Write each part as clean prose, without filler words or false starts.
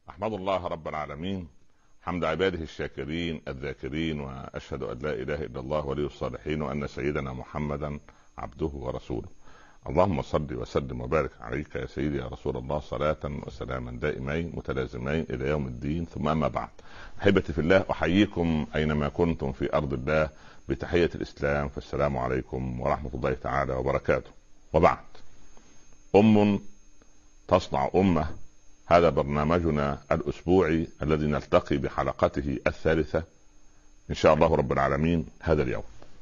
أحمد الله رب العالمين حمد عباده الشاكرين الذاكرين، وأشهد أن لا إله إلا الله ولي الصالحين، وأن سيدنا محمدا عبده ورسوله. اللهم صل وسلم وبارك عليك يا سيدي يا رسول الله، صلاة وسلاما دائمين متلازمين إلى يوم الدين. ثم أما بعد، أحبتي في الله، أحييكم أينما كنتم في أرض الله بتحية الإسلام، فالسلام عليكم ورحمة الله تعالى وبركاته. وبعد، أم تصنع أمة، هذا برنامجنا الأسبوعي الذي نلتقي بحلقته الثالثة إن شاء الله رب العالمين هذا اليوم.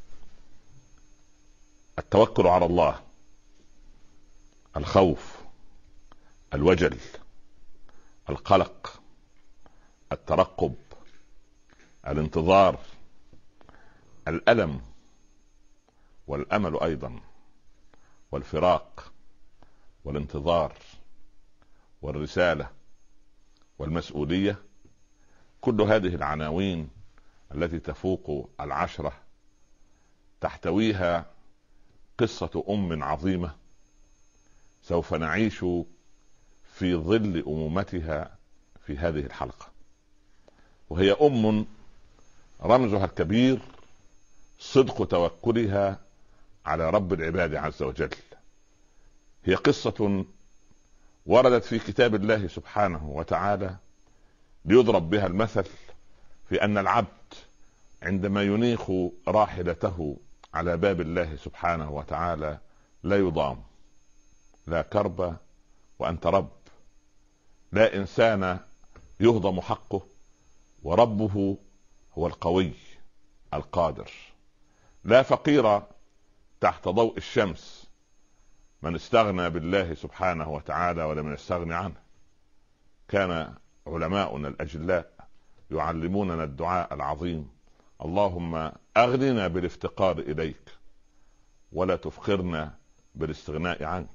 التوكل على الله، الخوف، الوجل، القلق، الترقب، الانتظار، الألم، والأمل أيضا، والفراق، والانتظار، والرسالة، والمسؤولية، كل هذه العناوين التي تفوق 10 تحتويها قصة أم عظيمة سوف نعيش في ظل أمومتها في هذه الحلقة. وهي أم رمزها الكبير صدق توكلها على رب العباد عز وجل. هي قصة وردت في كتاب الله سبحانه وتعالى ليضرب بها المثل في أن العبد عندما ينيخ راحلته على باب الله سبحانه وتعالى لا يضام، لا كرب وأنت رب، لا إنسان يهضم حقه، وربه هو القوي القادر. لا فقير تحت ضوء الشمس من استغنى بالله سبحانه وتعالى ولم يستغني عنه. كان علماؤنا الأجلاء يعلموننا الدعاء العظيم: اللهم أغننا بالافتقار إليك ولا تفقرنا بالاستغناء عنك.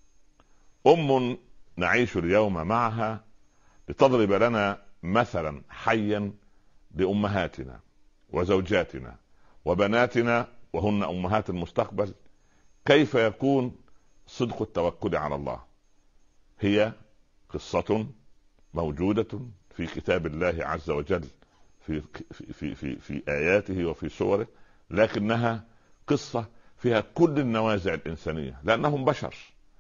أم نعيش اليوم معها لتضرب لنا مثلا حيا لأمهاتنا وزوجاتنا وبناتنا، وهن أمهات المستقبل، كيف يكون صدق التوكل على الله. هي قصة موجودة في كتاب الله عز وجل في آياته وفي سوره، لكنها قصة فيها كل النوازع الإنسانية، لأنهم بشر.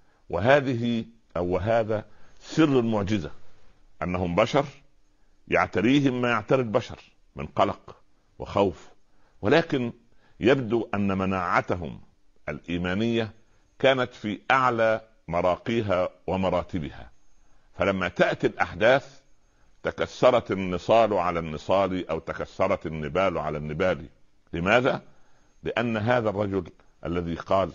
وهذا سر المعجزة، أنهم بشر يعتريهم ما يعتري البشر من قلق وخوف، ولكن يبدو أن مناعتهم الإيمانية كانت في أعلى مراقيها ومراتبها. فلما تأتي الأحداث تكسرت النصال على النصال، أو تكسرت النبال على النبال. لماذا؟ لأن هذا الرجل الذي قال: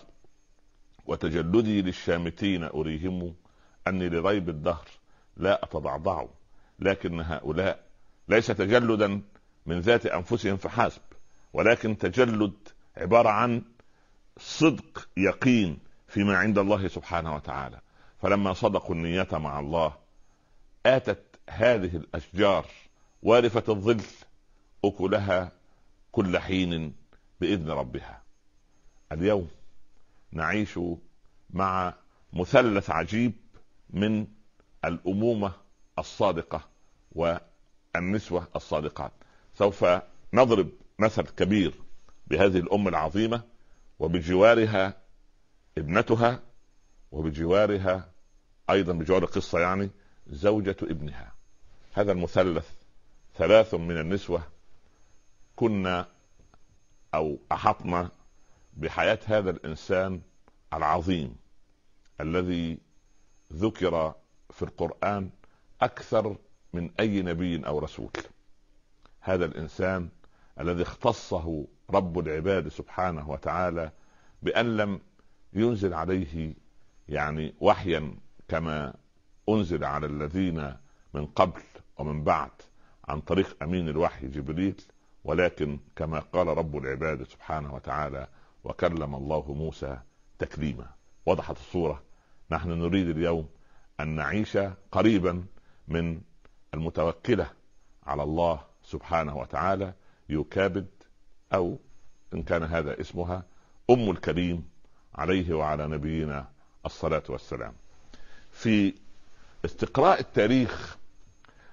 وتجلدي للشامتين أريهم أني لريب الدهر لا أتضعضع، لكن هؤلاء ليس تجلدا من ذات أنفسهم فحسب، ولكن تجلد عبارة عن صدق يقين فيما عند الله سبحانه وتعالى. فلما صدقوا النية مع الله آتت هذه الأشجار وارفة الظل أكلها كل حين بإذن ربها. اليوم نعيش مع مثلث عجيب من الأمومة الصادقة والنسوة الصادقات. سوف نضرب مثل كبير بهذه الأم العظيمة، وبجوارها ابنتها، وبجوارها أيضا بجوار القصة يعني زوجة ابنها. هذا المثلث 3 من النسوة كنا أو أحطنا بحياة هذا الإنسان العظيم الذي ذكر في القرآن أكثر من أي نبي أو رسول. هذا الإنسان الذي اختصه رب العباد سبحانه وتعالى بأن لم ينزل عليه يعني وحيا كما أنزل على الذين من قبل ومن بعد عن طريق أمين الوحي جبريل، ولكن كما قال رب العباد سبحانه وتعالى: وكلم الله موسى تكليما. وضحت الصورة. نحن نريد اليوم أن نعيش قريبا من المتوكلة على الله سبحانه وتعالى، يكابد، أو إن كان هذا اسمها أم الكريم عليه وعلى نبينا الصلاة والسلام. في استقراء التاريخ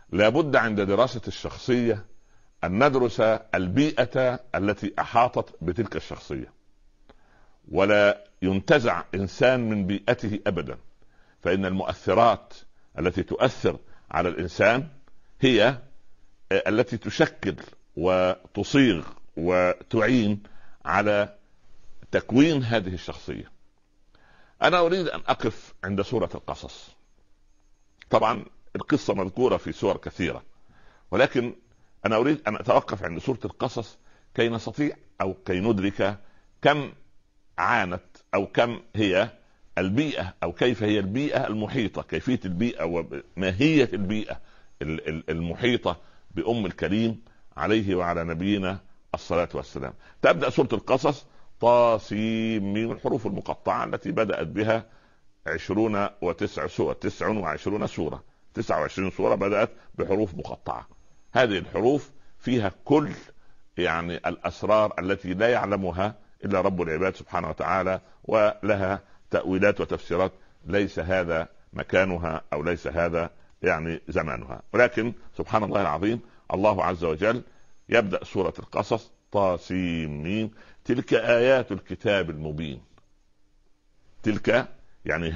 لابد عند دراسة الشخصية أن ندرس البيئة التي أحاطت بتلك الشخصية، ولا ينتزع إنسان من بيئته أبدا. فإن المؤثرات التي تؤثر على الإنسان هي التي تشكل وتصيغ وتعين على تكوين هذه الشخصية. أنا أريد أن أقف عند سورة القصص. طبعا القصة مذكورة في سور كثيرة، ولكن أنا أريد أن أتوقف عند سورة القصص كي نستطيع أو كي ندرك كم عانت أو كم هي البيئة أو كيف هي البيئة المحيطة، كيفية البيئة وماهية البيئة المحيطة بأم الكريم عليه وعلى نبينا الصلاة والسلام. تبدأ سورة القصص طاسيم من الحروف المقطعة التي بدأت بها 29 سورة. 29 سورة بدأت بحروف مقطعة. هذه الحروف فيها كل يعني الأسرار التي لا يعلمها إلا رب العباد سبحانه وتعالى، ولها تأويلات وتفسيرات ليس هذا مكانها أو ليس هذا يعني زمانها. ولكن سبحان الله العظيم، الله عز وجل يبدأ سورة القصص طاسيم تلك آيات الكتاب المبين. تلك يعني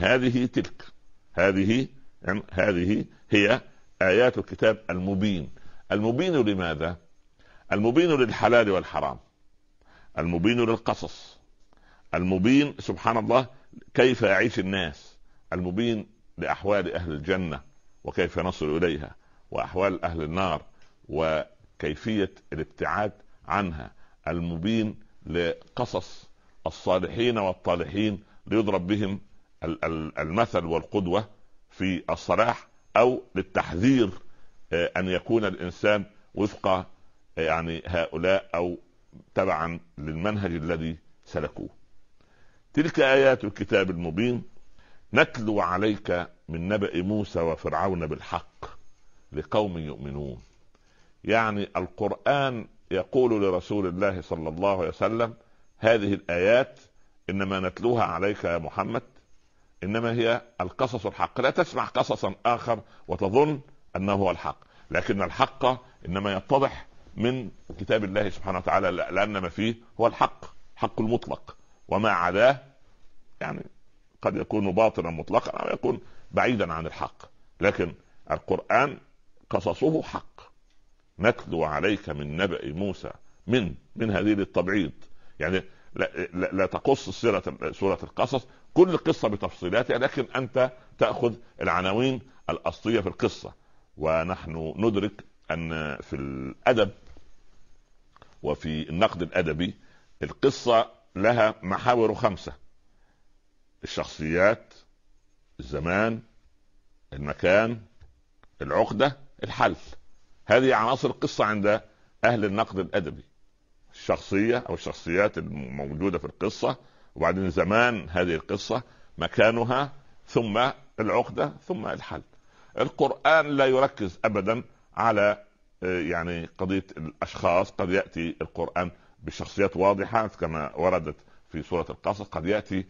هذه هي آيات الكتاب المبين. المبين لماذا؟ المبين للحلال والحرام، المبين للقصص، المبين سبحان الله كيف يعيش الناس، المبين لأحوال أهل الجنة وكيف نصل إليها، وأحوال أهل النار وكيفية الابتعاد عنها، المبين لقصص الصالحين والطالحين ليضرب بهم المثل والقدوة في الصلاح، أو للتحذير أن يكون الإنسان وفق يعني هؤلاء أو تبعا للمنهج الذي سلكوه. تلك آيات الكتاب المبين نتلو عليك من نبأ موسى وفرعون بالحق لقوم يؤمنون. يعني القرآن يقول لرسول الله صلى الله عليه وسلم هذه الآيات إنما نتلوها عليك يا محمد إنما هي القصص الحق. لا تسمع قصصا آخر وتظن أنه هو الحق، لكن الحق إنما يتضح من كتاب الله سبحانه وتعالى، لأن ما فيه هو الحق، حق المطلق، وما عداه يعني قد يكون باطلا مطلقا أو يكون بعيدا عن الحق. لكن القرآن قصصه حق. نتلو عليك من نبأ موسى من هذه التبعيض، يعني لا تقص سورة القصص كل قصة بتفصيلاتها، لكن أنت تأخذ العناوين الأصلية في القصة. ونحن ندرك أن في الأدب وفي النقد الأدبي القصة لها محاور 5: الشخصيات، الزمان، المكان، العقدة، الحل. هذه عناصر القصة عند أهل النقد الأدبي: الشخصية أو الشخصيات الموجودة في القصة، وبعدين زمان هذه القصة، مكانها، ثم العقدة، ثم الحل. القرآن لا يركز أبدا على يعني قضية الأشخاص. قد يأتي القرآن بشخصيات واضحة كما وردت في سورة القصص، قد يأتي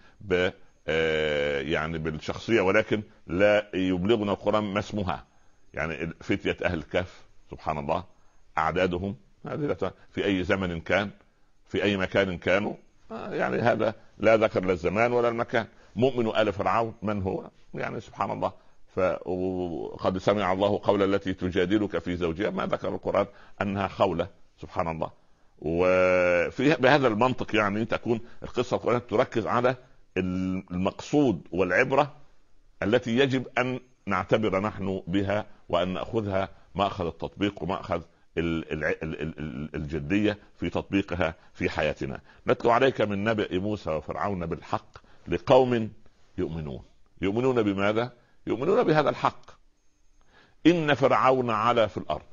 يعني بالشخصية ولكن لا يبلغنا القرآن ما اسمها. يعني فتية أهل الكهف سبحان الله أعدادهم في أي زمن كان، في أي مكان كانوا، يعني هذا لا ذكر لا الزمان ولا المكان. مؤمن آل فرعون من هو؟ يعني سبحان الله، فقد سمع الله قول التي تجادلك في زوجها، ما ذكر القرآن أنها خولة سبحان الله. وفي بهذا المنطق يعني تكون القصة القرآن تركز على المقصود والعبرة التي يجب أن نعتبر نحن بها وأن نأخذها مأخذ التطبيق ومأخذ الجدية في تطبيقها في حياتنا. نتلو عليك من نبأ موسى وفرعون بالحق لقوم يؤمنون. يؤمنون بماذا؟ يؤمنون بهذا الحق. إن فرعون علا في الأرض.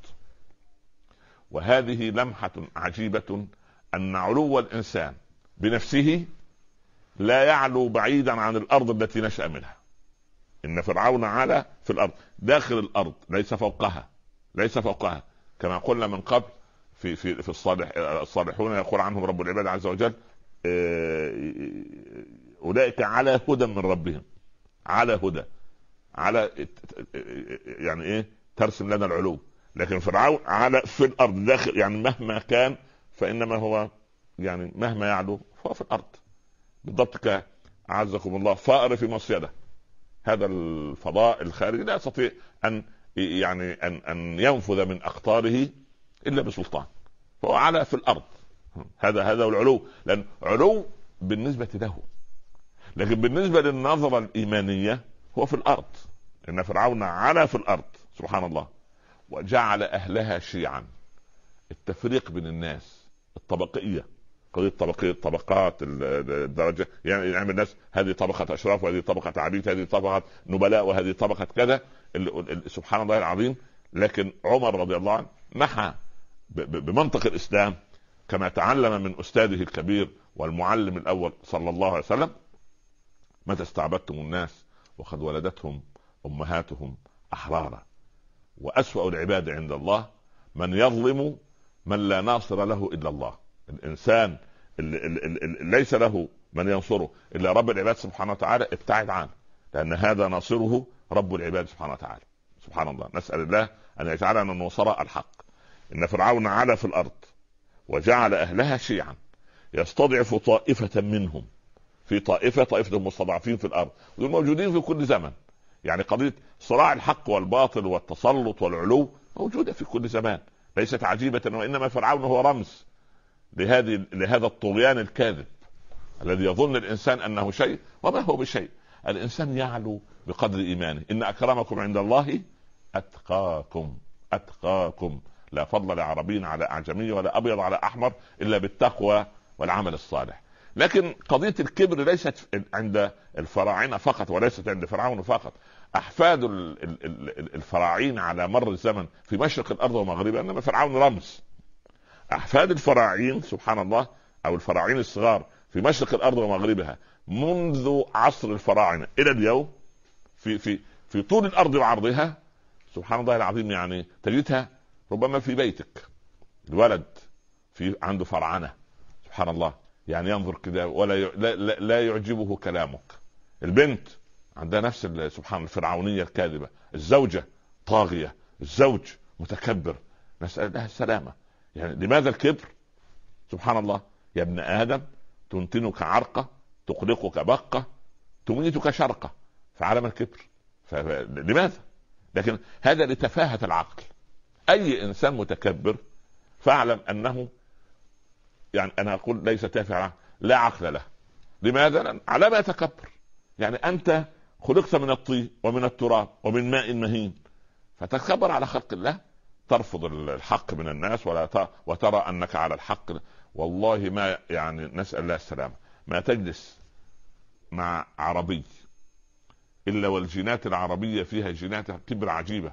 وهذه لمحة عجيبة أن علو الإنسان بنفسه لا يعلو بعيدا عن الأرض التي نشأ منها. إن فرعون علا في الأرض، داخل الأرض، ليس فوقها كما قلنا من قبل في الصالحون يقول عنهم رب العباد عز وجل أولئك على هدى من ربهم. على هدى، على يعني إيه؟ ترسم لنا العلو. لكن فرعون على في الارض داخل، يعني مهما كان فانما هو يعني مهما يعلو فهو في الارض بالضبط. اعزكم الله فأر في مصيده، هذا الفضاء الخارجي لا يستطيع ان يعني ان ينفذ من اقطاره الا بسلطان، فهو على في الارض. هذا هو العلو، لان علو بالنسبه له، لكن بالنسبه للنظره الايمانيه هو في الارض. ان فرعون على في الارض سبحان الله، وجعل اهلها شيعا. التفريق بين الناس، الطبقيه، قضيه طبقيه، طبقات الدرجه، يعني يعمل الناس هذه طبقه اشراف وهذه طبقه عبيد، هذه طبقه نبلاء وهذه طبقه كذا، سبحان الله العظيم. لكن عمر رضي الله عنه محى بمنطق الاسلام كما تعلم من استاذه الكبير والمعلم الاول صلى الله عليه وسلم: متى استعبدتم الناس وقد ولدتهم امهاتهم احرارا، واسوأ العباد عند الله من يظلم من لا ناصر له الا الله. الانسان اللي ليس له من ينصره الا رب العباد سبحانه وتعالى ابتعد عنه، لان هذا ناصره رب العباد سبحانه وتعالى. سبحان الله، نسأل الله ان يجعلنا من نصراء الحق. ان فرعون علا في الارض وجعل اهلها شيعا يستضعف طائفة منهم. في طائفة المستضعفين في الارض، ودول موجودين في كل زمن. يعني قضية صراع الحق والباطل والتسلط والعلو موجودة في كل زمان، ليست عجيبة، وانما فرعون هو رمز لهذا الطغيان الكاذب الذي يظن الانسان انه شيء وما هو بشيء. الانسان يعلو بقدر ايمانه. ان اكرمكم عند الله اتقاكم. اتقاكم، لا فضل لعربي على اعجمي ولا ابيض على احمر الا بالتقوى والعمل الصالح. لكن قضية الكبر ليست عند الفراعنة فقط، وليست عند فرعون فقط. احفاد الفراعين على مر الزمن في مشرق الارض ومغربها، انما فرعون رمز. احفاد الفراعين سبحان الله، او الفراعين الصغار في مشرق الارض ومغربها منذ عصر الفراعنه الى اليوم، في طول الارض وعرضها سبحان الله العظيم. يعني تجدها ربما في بيتك الولد في عنده فرعنه سبحان الله، يعني ينظر كده ولا لا يعجبه كلامك. البنت عندها نفس سبحان الفرعونيه الكاذبه. الزوجه طاغيه، الزوج متكبر، نسأل الله السلامه. يعني لماذا الكبر؟ سبحان الله. يا ابن آدم تنتنك عرقة، تقلقك بقة، تميتك شرقة، فعلم الكبر. لماذا؟ لكن هذا لتفاهة العقل. أي إنسان متكبر فاعلم أنه، يعني أنا أقول ليس تافه، لا عقل له. لماذا؟ على ما يتكبر. يعني أنت خلقت من الطين ومن التراب ومن ماء مهين، فتتكبر على خلق الله، ترفض الحق من الناس وترى أنك على الحق. والله ما يعني نسأل الله السلامة، ما تجلس مع عربي إلا والجينات العربية فيها جينات كبر عجيبة.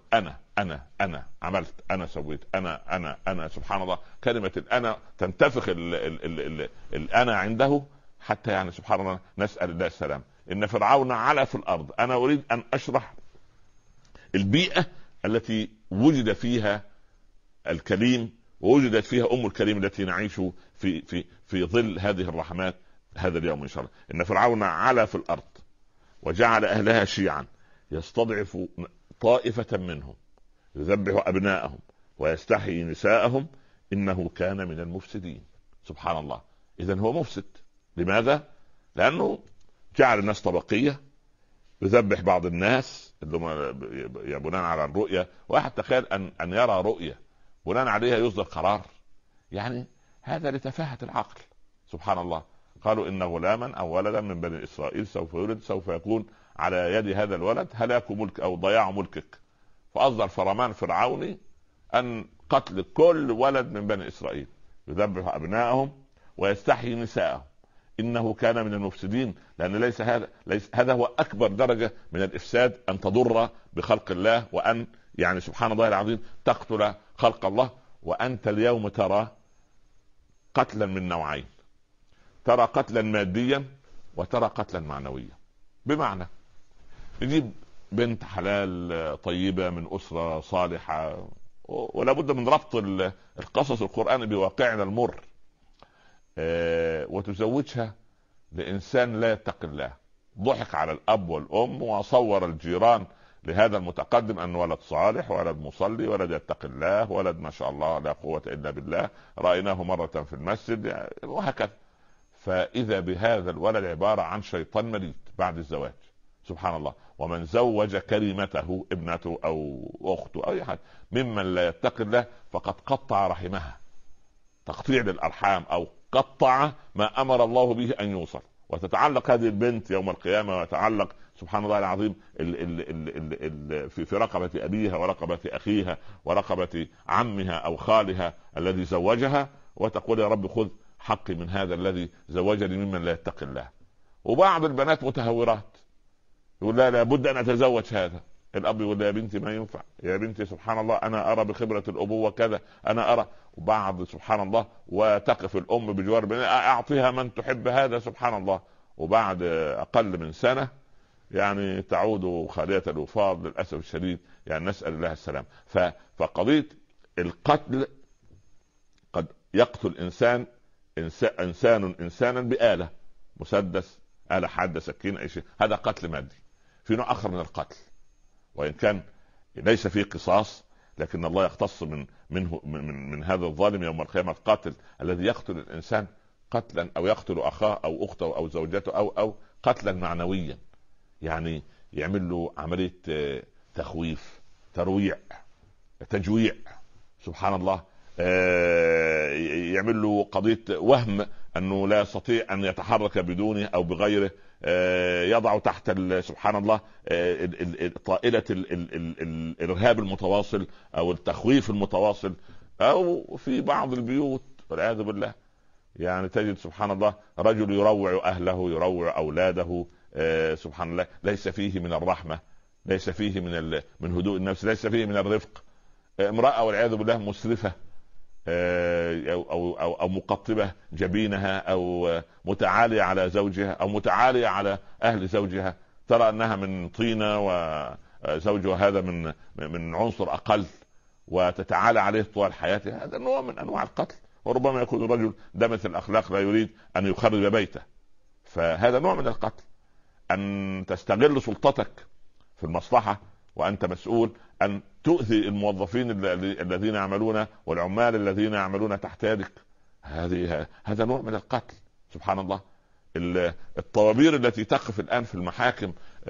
أنا عملت، أنا سويت، أنا سبحان الله. كلمة الأنا تنتفخ الأنا عنده حتى يعني سبحان الله. نسأل الله السلامة. إن فرعون علا في الأرض. أنا أريد أن أشرح البيئة التي وجد فيها الكليم، ووجدت فيها الكليم التي نعيش في ظل هذه الرحمات هذا اليوم إن شاء الله. إن فرعون علا في الأرض وجعل أهلها شيعا يستضعف طائفة منهم يذبح أبناءهم ويستحيي نساءهم إنه كان من المفسدين. سبحان الله. إذن هو مفسد. لماذا؟ لأنه جعل الناس طبقية، يذبح بعض الناس اللي بناء على الرؤية. واحد تخيل أن يرى رؤية بناء عليها يصدر قرار، يعني هذا لتفاهة العقل. سبحان الله. قالوا إن غلاما أو ولدا من بني إسرائيل سوف يولد، سوف يكون على يد هذا الولد هلاك ملك أو ضياع ملكك. فأصدر فرمان فرعوني أن قتل كل ولد من بني إسرائيل، يذبح أبنائهم ويستحيي نساءهم إنه كان من المفسدين. لأن ليس هذا هو أكبر درجة من الإفساد، أن تضر بخلق الله، وأن يعني سبحان الله العظيم تقتل خلق الله. وأنت اليوم ترى قتلا من نوعين، ترى قتلا ماديا وترى قتلا معنويا. بمعنى نجيب بنت حلال طيبة من أسرة صالحة، ولا بد من ربط القصص القرآني بواقعنا المر، وتزوجها لإنسان لا يتقي الله، ضحك على الأب والأم وصور الجيران لهذا المتقدم أن ولد صالح، ولد مصلي، ولد يتقي الله، ولد ما شاء الله لا قوة إلا بالله، رأيناه مرة في المسجد وهكذا. فإذا بهذا الولد عبارة عن شيطان مريد بعد الزواج، سبحان الله. ومن زوج كريمته ابنته أو أخته أو أي حد ممن لا يتقي الله فقد قطع رحمها، تقطيع للأرحام، أو قطع ما أمر الله به أن يوصل. وتتعلق هذه البنت يوم القيامة، ويتعلق سبحان الله العظيم في رقبة أبيها ورقبة أخيها ورقبة عمها أو خالها الذي زوجها، وتقول يا رب خذ حقي من هذا الذي زوجني ممن لا يتقي الله. وبعض البنات متهورات، يقول لا لابد أن أتزوج هذا. الأب يقول يا بنتي ما ينفع، يا بنتي سبحان الله أنا أرى بخبرة الأبوة كذا، أنا أرى. وبعض سبحان الله وتقف الأم بجوار بنتها أعطيها من تحب هذا، سبحان الله. وبعد أقل من سنة يعني تعود خالية الوفاض للأسف الشديد، يعني نسأل الله السلام. فقضية القتل، قد يقتل إنسانا بآلة، مسدس، آلة حادة، سكين، أي شيء، هذا قتل مادي. في نوع آخر من القتل وإن كان ليس فيه قصاص، لكن الله يختص من هذا الظالم يوم القيامة، القاتل الذي يقتل الإنسان قتلا أو يقتل أخاه أو أخته أو زوجته أو قتلا معنويا، يعني يعمل له عملية تخويف، ترويع، تجويع، سبحان الله. يعمل له قضية وهم أنه لا يستطيع أن يتحرك بدونه أو بغيره، يضع تحت سبحان الله طائلة الإرهاب المتواصل أو التخويف المتواصل. أو في بعض البيوت والعياذ بالله يعني تجد سبحان الله رجل يروع أهله، يروع أولاده، سبحان الله، ليس فيه من الرحمة، ليس فيه من هدوء النفس، ليس فيه من الرفق. امرأة والعياذ بالله مسرفة، أو مقطبة جبينها، أو متعالية على زوجها، أو متعالية على أهل زوجها، ترى أنها من طينة وزوجها هذا من عنصر أقل، وتتعالى عليه طوال حياته. هذا نوع من أنواع القتل. وربما يكون الرجل دمث الأخلاق لا يريد أن يخرب بيته، فهذا نوع من القتل. أن تستغل سلطتك في المصلحة وأنت مسؤول أن تؤذي الموظفين الذين يعملون والعمال الذين يعملون تحت يدك، هذا نوع من القتل، سبحان الله. الطوابير التي تقف الآن في المحاكم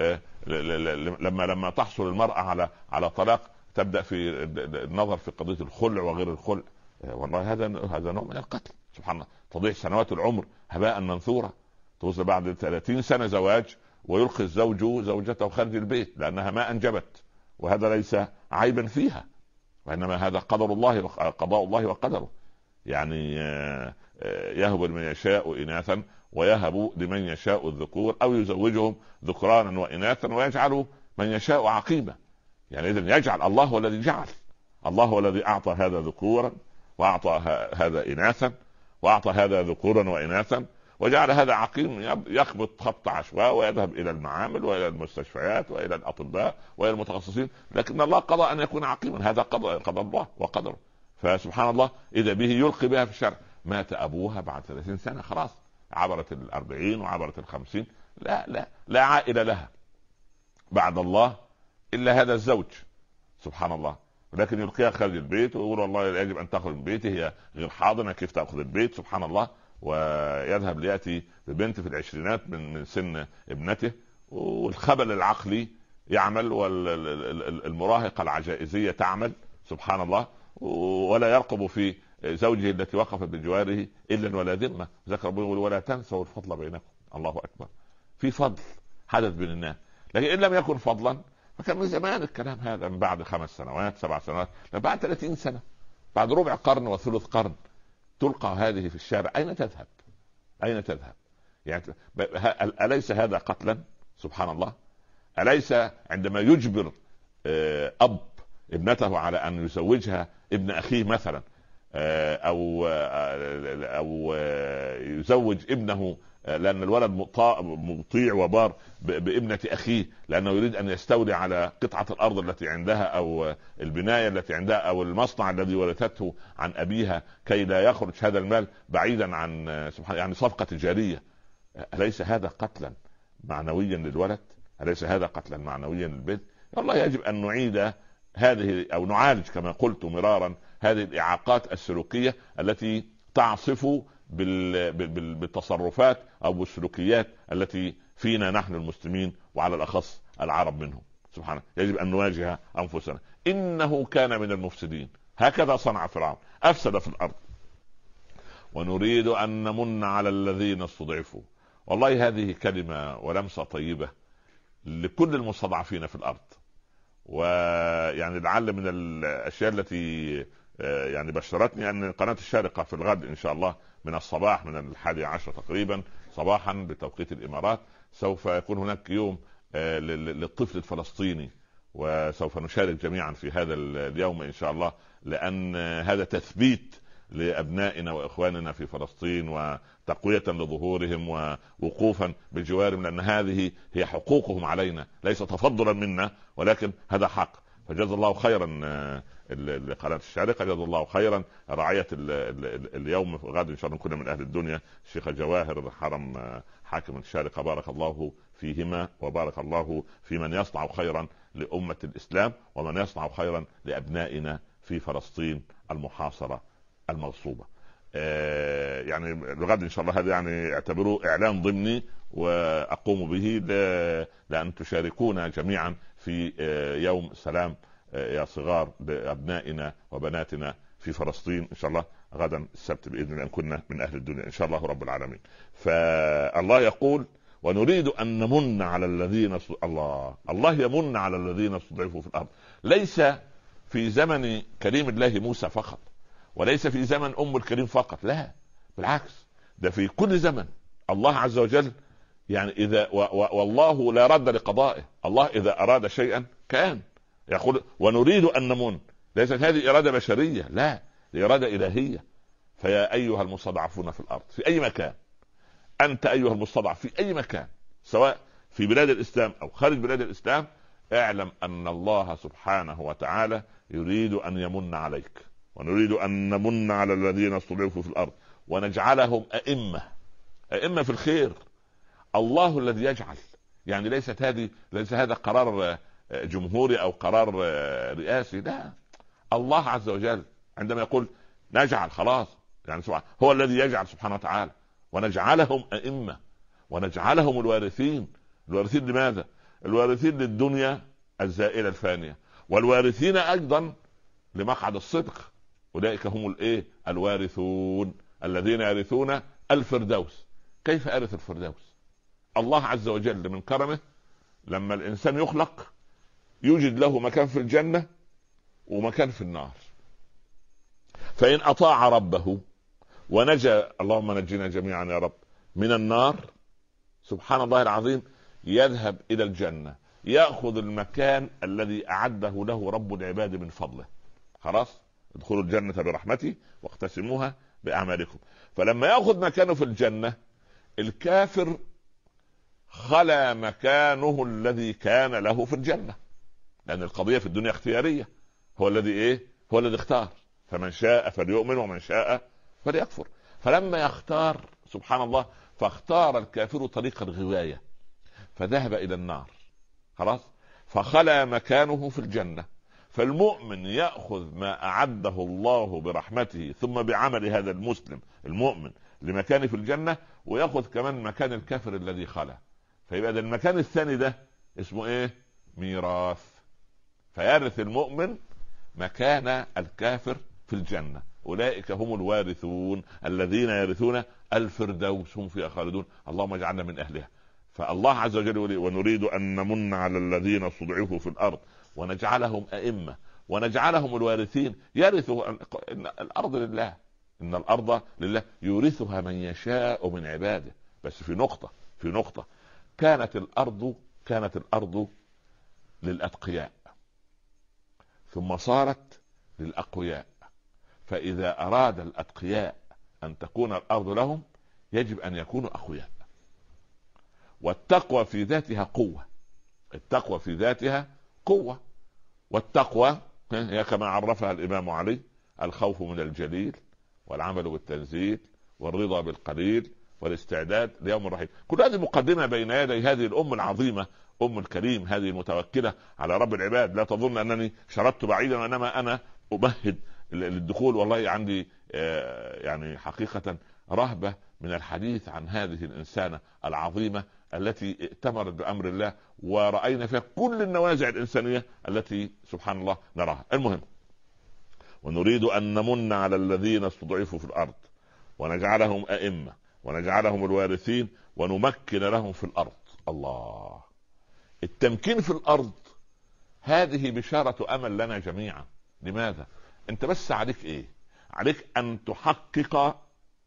لما تحصل المرأة على طلاق، تبدأ في النظر في قضية الخلع وغير الخلع. والله هذا نوع من القتل، سبحان الله. تضيع سنوات العمر هباء منثورا. توصل بعد 30 سنة زواج ويلقي الزوج زوجته خارج البيت لأنها ما أنجبت، وهذا ليس عيبا فيها، وإنما هذا قدر الله، قضاء الله وقدره. يعني يهب لمن يشاء إناثا ويهب لمن يشاء الذكور، أو يزوجهم ذكرانا وإناثا ويجعل من يشاء عقيما. يعني إذن يجعل الله هو الذي جعل، الله هو الذي أعطى هذا ذكورا وأعطى هذا إناثا وأعطى هذا ذكورا وإناثا، وجعل هذا عقيم يخبط خبط عشواء ويذهب إلى المعامل وإلى المستشفيات وإلى الأطباء وإلى المتخصصين، لكن الله قضى أن يكون عقيما. هذا قضى الله وقدره. فسبحان الله إذا به يلقي بها في الشارع. مات أبوها بعد 30 سنة، خلاص عبرت 40 وعبرت 50، لا عائلة لها بعد الله إلا هذا الزوج، سبحان الله. ولكن يلقيها خارج البيت ويقول والله يجب أن تأخذ من بيتي، هي غير حاضنة، كيف تأخذ البيت، سبحان الله. ويذهب ليأتي ببنت في العشرينات من سن ابنته، والخبل العقلي يعمل، والمراهقة العجائزية تعمل، سبحان الله، ولا يرقب في زوجه التي وقفت بجواره إلا ولا ذمة. ذكر ربنا يقول ولا تنسوا الفضل بينكم. الله أكبر، في فضل حدث بين الناس. لكن إن لم يكن فضلا فكان من زمان الكلام هذا، من بعد 5 سنوات 7 سنوات، بعد 30 سنة، بعد ربع قرن وثلث قرن تلقى هذه في الشارع. أين تذهب؟ أين تذهب؟ يعني أليس هذا قتلا؟ سبحان الله. أليس عندما يجبر أب ابنته على أن يزوجها ابن أخيه مثلا، أو يزوج ابنه لأن الولد مطيع وبار بابنة أخيه، لأنه يريد أن يستولي على قطعة الأرض التي عندها أو البناية التي عندها أو المصنع الذي ورثته عن أبيها، كي لا يخرج هذا المال بعيدا عن سبحان، يعني صفقة تجارية. أليس هذا قتلا معنويا للولد؟ أليس هذا قتلا معنويا للبنت؟ والله يجب ان نعيد هذه او نعالج كما قلت مرارا هذه الاعاقات السلوكيه التي تعصف بالتصرفات او بالسلوكيات التي فينا نحن المسلمين وعلى الاخص العرب منهم. سبحانه يجب ان نواجه انفسنا، انه كان من المفسدين، هكذا صنع فرعون، افسد في الارض. ونريد ان نمن على الذين استضعفوا. والله هذه كلمه ولمسه طيبه لكل المستضعفين في الارض. ويعني لعل من الاشياء التي يعني بشرتني ان قناه الشارقه في الغد ان شاء الله من الصباح من 11 تقريبا صباحا بتوقيت الامارات سوف يكون هناك يوم للطفل الفلسطيني، وسوف نشارك جميعا في هذا اليوم ان شاء الله، لان هذا تثبيت لابنائنا واخواننا في فلسطين وتقويه لظهورهم ووقوفا بجوارهم، لان هذه هي حقوقهم علينا، ليس تفضلا منا ولكن هذا حق. فجزا الله خيرا لقناه الشارقه، جزا الله خيرا رعايه اليوم غدا ان شاء الله كنا من اهل الدنيا الشيخ جواهر حرم حاكم الشارقه، بارك الله فيهما وبارك الله في من يصنع خيرا لامه الاسلام ومن يصنع خيرا لابنائنا في فلسطين المحاصره المغصوبه. يعني الغد ان شاء الله هذا يعني اعتبروه اعلان ضمني واقوم به لان تشاركونا جميعا في يوم سلام يا صغار لابنائنا وبناتنا في فلسطين ان شاء الله غدا السبت باذن الله ان كنا من اهل الدنيا ان شاء الله رب العالمين. فالله يقول ونريد ان نمن على الذين الله يمن على الذين استضعفوا في الارض، ليس في زمن كريم الله موسى فقط، وليس في زمن الكريم فقط، لا بالعكس، ده في كل زمن الله عز وجل. يعني اذا والله لا رد لقضائه، الله اذا اراد شيئا كان يقول ونريد ان نمن، ليست هذه اراده بشريه، لا دي اراده الهيه. فيا ايها المستضعفون في الارض في اي مكان، انت ايها المستضعف في اي مكان سواء في بلاد الاسلام او خارج بلاد الاسلام، اعلم ان الله سبحانه وتعالى يريد ان يمن عليك. ونريد ان نمن على الذين استضعفوا في الارض ونجعلهم ائمه في الخير. الله الذي يجعل، يعني ليس هذا قرار جمهوري او قرار رئاسي، لا، الله عز وجل عندما يقول نجعل خلاص يعني هو الذي يجعل سبحانه وتعالى. ونجعلهم ائمه ونجعلهم الوارثين. الوارثين لماذا؟ الوارثين للدنيا الزائله الفانيه، والوارثين ايضا لمقعد الصدق، اولئك هم الوارثون الذين يرثون الفردوس. كيف ارث الفردوس؟ الله عز وجل من كرمه لما الانسان يخلق يوجد له مكان في الجنه ومكان في النار، فان اطاع ربه ونجا، اللهم نجينا جميعا يا رب من النار، سبحان الله العظيم، يذهب الى الجنه ياخذ المكان الذي اعده له رب العباد من فضله. خلاص ادخلوا الجنه برحمتي واقتسموها باعمالكم. فلما ياخذ مكانه في الجنه، الكافر خلى مكانه الذي كان له في الجنه، لان القضيه في الدنيا اختياريه، هو الذي هو الذي اختار، فمن شاء فليؤمن ومن شاء فليكفر. فلما يختار سبحان الله، فاختار الكافر طريق الغوايه فذهب الى النار، خلاص، فخلى مكانه في الجنه. فالمؤمن ياخذ ما اعده الله برحمته ثم بعمل هذا المسلم المؤمن لمكانه في الجنه، وياخذ كمان مكان الكافر الذي خلى. فيبقى ده المكان الثاني ده اسمه ميراث. فيرث المؤمن مكان الكافر في الجنه، اولئك هم الوارثون الذين يرثون الفردوس هم فيها خالدون. اللهم اجعلنا من اهلها. فالله عز وجل يقول ونريد ان نمن على الذين استضعفوا في الارض ونجعلهم ائمه ونجعلهم الوارثين. يرثوا الارض لله، ان الارض لله يورثها من يشاء من عباده. بس في نقطه كانت الارض للاتقياء ثم صارت للاقوياء. فاذا اراد الاتقياء ان تكون الارض لهم يجب ان يكونوا اقوياء. والتقوى في ذاتها قوه، التقوى في ذاتها قوه. والتقوى هي كما عرفها الامام علي: الخوف من الجليل، والعمل بالتنزيل، والرضا بالقليل، والاستعداد ليوم الرحيل. كل هذه مقدمه بين يدي هذه الامه العظيمه، الكريم هذه المتوكلة على رب العباد لا تظن أنني شردت بعيدا وإنما أنا أمهد للدخول. والله عندي يعني حقيقة رهبة من الحديث عن هذه الإنسانة العظيمة التي ائتمرت بأمر الله ورأينا فيها كل النوازع الإنسانية التي سبحان الله نراها. المهم، ونريد أن نمن على الذين استضعفوا في الأرض ونجعلهم أئمة ونجعلهم الوارثين ونمكن لهم في الأرض. الله، التمكين في الأرض هذه بشارة أمل لنا جميعا. لماذا؟ أنت بس عليك إيه؟ عليك أن تحقق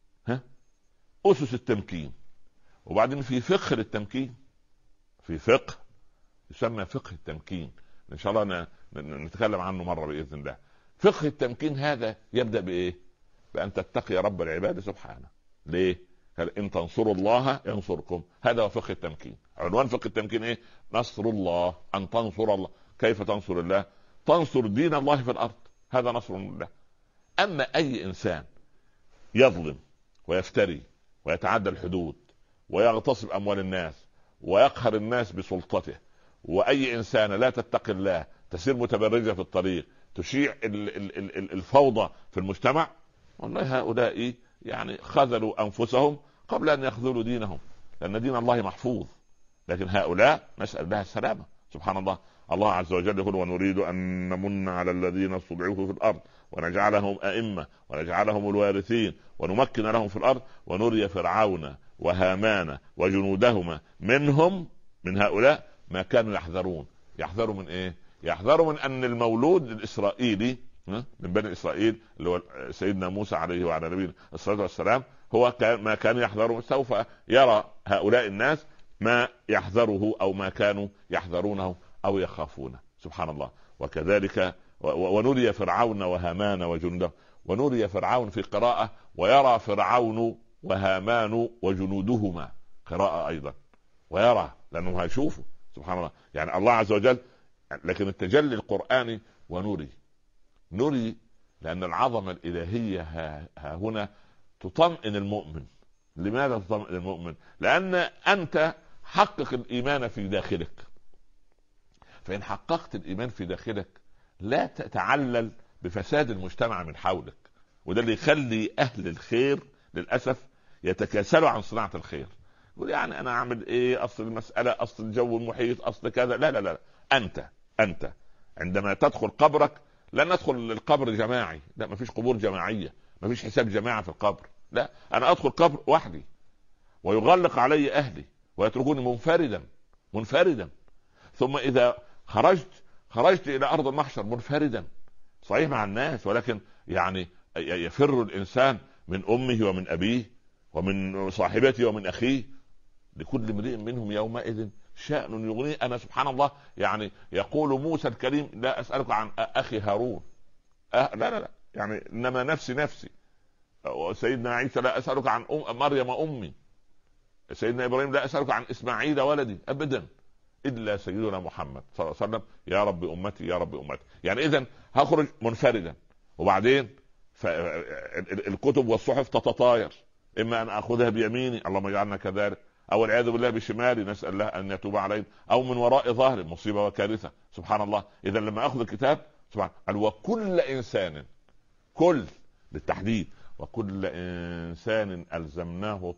أسس التمكين. وبعدين في فقه للتمكين، في فقه يسمى فقه التمكين، إن شاء الله نتكلم عنه مرة بإذن الله. فقه التمكين هذا يبدأ بإيه؟ بأن تتقي رب العباد سبحانه. ليه؟ قال إن تنصروا الله ينصركم. هذا هو فقه التمكين. عنوان فقه التمكين إيه؟ نصر الله. أن تنصر الله. كيف تنصر الله؟ تنصر دين الله في الأرض، هذا نصر الله. أما أي إنسان يظلم ويفتري ويتعدى الحدود ويغتصب أموال الناس ويقهر الناس بسلطته، وأي إنسان لا تتقي الله تسير متبرجة في الطريق تشيع الفوضى في المجتمع، والله هؤلاء يعني خذلوا أنفسهم قبل أن يخذلوا دينهم، لأن دين الله محفوظ. لكن هؤلاء نسأل لها السلامة. سبحان الله. الله عز وجل يقول ونريد أن نمن على الذين استضعفوا في الأرض ونجعلهم أئمة ونجعلهم الوارثين ونمكن لهم في الأرض ونري فرعون وهامان وجنودهما منهم، من هؤلاء، ما كانوا يحذرون. يحذروا من إيه؟ يحذروا من أن المولود الإسرائيلي من بني إسرائيل اللي هو سيدنا موسى عليه وعلى نبينا الصلاة والسلام هو ما كان يحذره، سوف يرى هؤلاء الناس ما يحذره أو ما كانوا يحذرونه أو يخافونه. سبحان الله. وكذلك ونري فرعون وهامان وجنوده. ونري فرعون في قراءة ويرى فرعون وهامان وجنودهما، قراءة أيضا ويرى، لأنهم هيشوفوا. سبحان الله. يعني الله عز وجل، لكن التجلي القرآني نري لأن العظمة الإلهية ها هنا تطمئن المؤمن. لماذا تطمئن المؤمن؟ لأن أنت حقق الإيمان في داخلك، فإن حققت الإيمان في داخلك لا تتعلل بفساد المجتمع من حولك. وده اللي يخلي أهل الخير للأسف يتكاسلوا عن صناعة الخير. يقول يعني أنا أعمل إيه؟ أصل المسألة، أصل الجو المحيط، أصل كذا. لا لا لا، أنت عندما تدخل قبرك لن ندخل القبر جماعي، لا، مفيش قبور جماعية، مفيش حساب جماعة في القبر. لا، أنا أدخل قبر وحدي ويغلق علي أهلي ويتركوني منفردا. ثم إذا خرجت إلى أرض المحشر منفردا، صحيح مع الناس، ولكن يعني يفر الإنسان من أمه ومن أبيه ومن صاحبته ومن أخيه، لكل امرئ منهم يومئذ شأن يغنيه. أنا سبحان الله يعني يقول موسى الكريم لا أسألك عن أخي هارون، لا، يعني إنما نفسي. سيدنا عيسى لا أسألك عن مريم أمي. سيدنا إبراهيم لا أسألك عن إسماعيل ولدي أبدا، إلا سيدنا محمد صلى الله عليه وسلم يا رب أمتي يا رب أمتي. يعني إذن هخرج منفردا، وبعدين الكتب والصحف تتطاير، إما أن أخذها بيميني اللهم اجعلنا كذلك، أو العياذ بالله بشمالي نسأل الله أن يتوب علينا، أو من وراء ظهري، مصيبة وكارثة. سبحان الله. إذا لما أخذ الكتاب سبحان الله، وكل إنسان، كل بالتحديد، وكل إنسان ألزمناه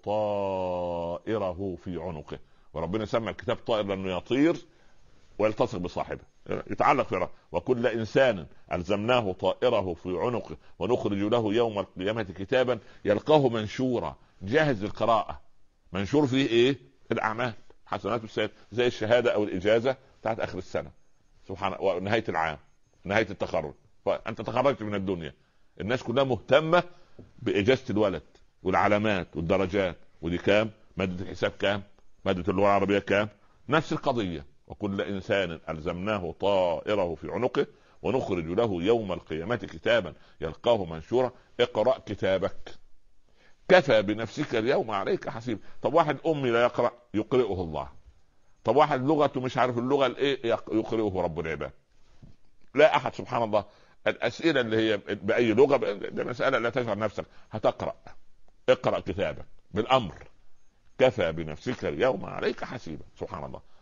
طائره في عنقه. وربنا سمى الكتاب طائر لأنه يطير ويلتصق بصاحبه، يتعلق في رأسه. وكل إنسان ألزمناه طائره في عنقه ونخرج له يوم القيامة كتابا يلقاه منشورا، جاهز للقراءة. منشور فيه إيه؟ الأعمال، حسنات والسيئات، زي الشهادة أو الإجازة بتاعت آخر السنة، سبحان الله، ونهاية العام، نهاية التخرج. فأنت تخرجت من الدنيا، الناس كلها مهتمة بإجازة الولد والعلامات والدرجات، ودي كام؟ مادة الحساب كام؟ مادة اللغة العربية كام؟ نفس القضية. وكل إنسان ألزمناه طائره في عنقه ونخرج له يوم القيامة كتابا يلقاه منشورا اقرأ كتابك كفى بنفسك اليوم عليك حسيب. طب واحد أمي لا يقرأ يقرئه الله. طب واحد لغته مش عارف اللغة الايه يقرئه رب العباد. لا أحد. سبحان الله. الأسئلة اللي هي بأي لغة ده مسألة لا تشغل نفسك، هتقرأ. اقرأ كتابك بالأمر كفى بنفسك اليوم عليك حسيبا. سبحان الله.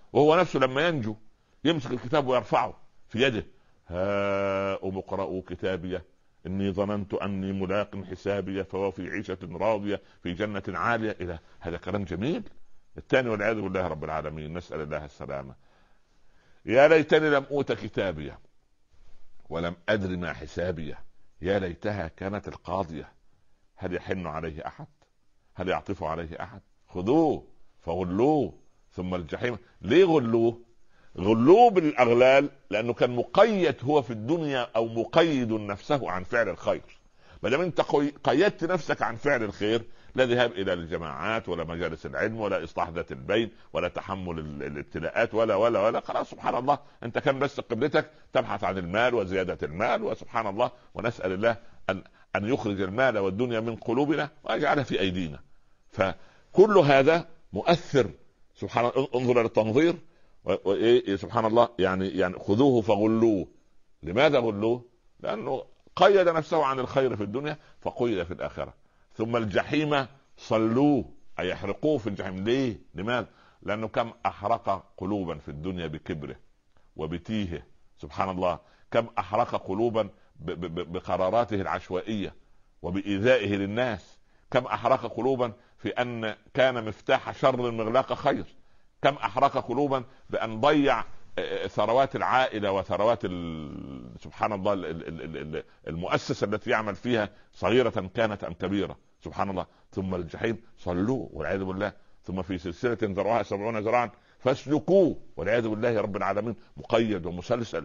وهو نفسه لما ينجو يمسك الكتاب ويرفعه في يده: هاؤم اقرءوا كتابيه إني ظننت أني ملاق حسابي فهو في عيشة راضية في جنة عالية. إلى هذا كلام جميل. الثاني والعياذ بالله رب العالمين، نسأل الله السلامة: يا ليتني لم أوت كتابيه ولم أدر ما حسابيه يا ليتها كانت القاضية هل يحن عليه أحد؟ هل يعطف عليه أحد؟ خذوه فغلوه ثم الجحيم. ليه غلوه؟ غلوه بالأغلال لأنه كان مقيد هو في الدنيا، أو مقيد نفسه عن فعل الخير. ما دام انت قيدت نفسك عن فعل الخير، لا ذهاب الى الجماعات ولا مجالس العلم ولا اصلاح ذات البين ولا تحمل الابتلاءات ولا خلاص سبحان الله، انت كان بس قبلتك تبحث عن المال وزيادة المال، وسبحان الله، ونسأل الله ان يخرج المال والدنيا من قلوبنا ويجعلها في ايدينا. فكل هذا مؤثر. سبحان الله، انظر للتنظير سبحان الله. يعني خذوه فغلوه. لماذا غلوه؟ لانه قيد نفسه عن الخير في الدنيا فقيد في الآخرة. ثم الجحيم صلوه، أي يحرقوه في الجحيم. ليه؟ لماذا؟ لأنه كم أحرق قلوبا في الدنيا بكبره وبتيهه. سبحان الله، كم أحرق قلوبا بقراراته العشوائية وبإيذائه للناس. كم أحرق قلوبا في أن كان مفتاح شر مغلاق خير. كم أحرق قلوبا بأن ضيع ثروات العائلة وثروات سبحان الله المؤسسة التي يعمل فيها، صغيرة كانت أم كبيرة. سبحان الله. ثم الجحيم صلوه والعياذ بالله. ثم في سلسلة ذرعها 70 ذراعا فاسلكوه والعياذ بالله رب العالمين. مقيد ومسلسل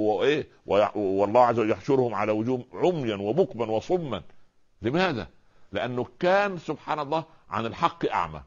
والله عز وجل يحشرهم على وجوه عميا وبكما وصما. لماذا؟ لأنه كان سبحان الله عن الحق أعمى،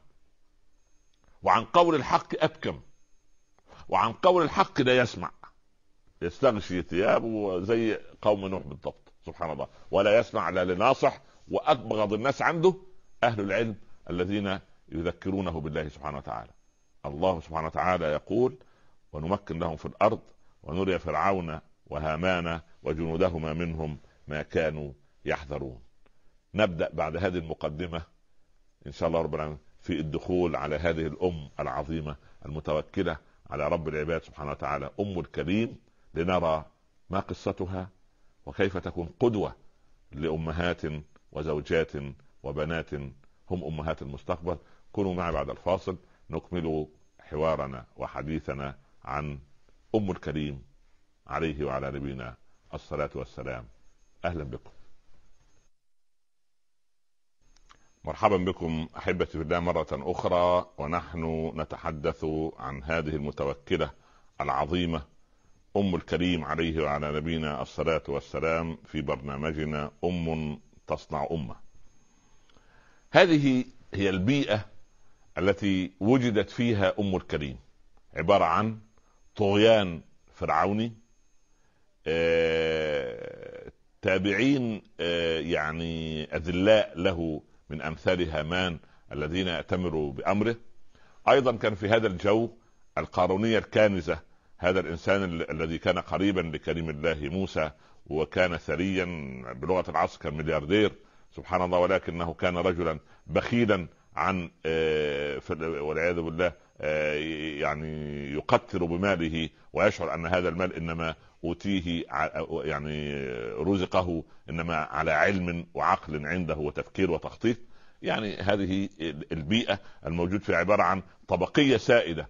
وعن قول الحق أبكم، وعن قول الحق لا يسمع، يستغشي ثيابه زي قوم نوح بالضبط. سبحان الله. ولا يسمع لا لناصح. وأبغض الناس عنده أهل العلم الذين يذكرونه بالله سبحانه وتعالى. الله سبحانه وتعالى يقول: ونمكن لهم في الأرض ونري فرعون وهامان وجنودهما منهم ما كانوا يحذرون. نبدأ بعد هذه المقدمة إن شاء الله رب العالمين في الدخول على هذه الأم العظيمة المتوكلة على رب العباد سبحانه وتعالى، أم الكريم، لنرى ما قصتها وكيف تكون قدوة لأمهات وزوجات وبنات هم أمهات المستقبل. كونوا معي بعد الفاصل نكمل حوارنا وحديثنا عن أم الكريم عليه وعلى نبينا الصلاة والسلام. أهلا بكم، مرحبا بكم أحبتي في الله مرة أخرى، ونحن نتحدث عن هذه المتوكلة العظيمة أم الكريم عليه وعلى نبينا الصلاة والسلام في برنامجنا أم تصنع أمة. هذه هي البيئة التي وجدت فيها أم الكريم، عبارة عن طغيان فرعوني، تابعين يعني أذلاء له من أمثال هامان الذين يأتمروا بأمره. أيضا كان في هذا الجو القارونية الكانزة، هذا الإنسان الذي كان قريبا لكريم الله موسى وكان ثريا بلغة العصر، كان ملياردير سبحان الله، ولكنه كان رجلا بخيلا عن والعياذ بالله يعني يقتر بماله ويشعر أن هذا المال إنما أوتيه يعني رزقه إنما على علم وعقل عنده وتفكير وتخطيط. يعني هذه البيئة الموجود فيها عبارة عن طبقية سائدة،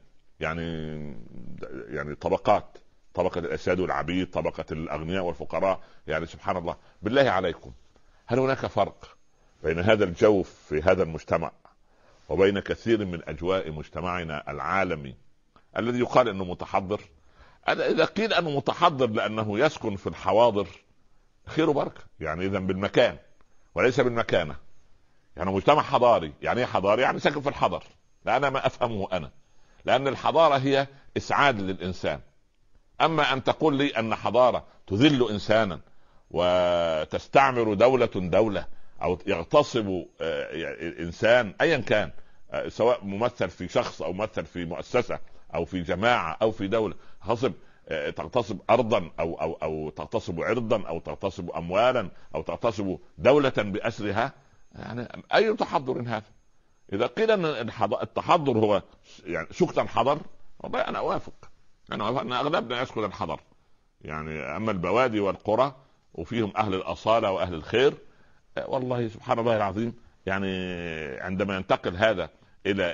يعني طبقات، طبقة الأساد والعبيد، طبقة الأغنياء والفقراء. يعني سبحان الله، بالله عليكم هل هناك فرق بين هذا الجو في هذا المجتمع وبين كثير من أجواء مجتمعنا العالمي الذي يقال أنه متحضر؟ إذا قيل أنه متحضر لأنه يسكن في الحواضر خير وبركة، يعني إذا بالمكان وليس بالمكانة. يعني مجتمع حضاري، يعني ايه حضاري؟ يعني ساكن في الحضر. لا، أنا ما أفهمه أنا، لأن الحضارة هي إسعاد للإنسان. أما أن تقول لي أن حضارة تذل إنسانا وتستعمر دولة أو يغتصب إنسان أيا كان، سواء ممثل في شخص أو ممثل في مؤسسة أو في جماعة أو في دولة، تغتصب أرضا أو تغتصب عرضا أو تغتصب أموالا أو تغتصب دولة بأسرها، يعني أي تحضر هذا؟ إذا قيل أن التحضر هو يعني سكتا حضر، والله انا اوافق، انا اغلبنا يسكن الحضر، يعني اما البوادي والقرى وفيهم اهل الاصاله واهل الخير، والله سبحان الله العظيم، يعني عندما ينتقل هذا الى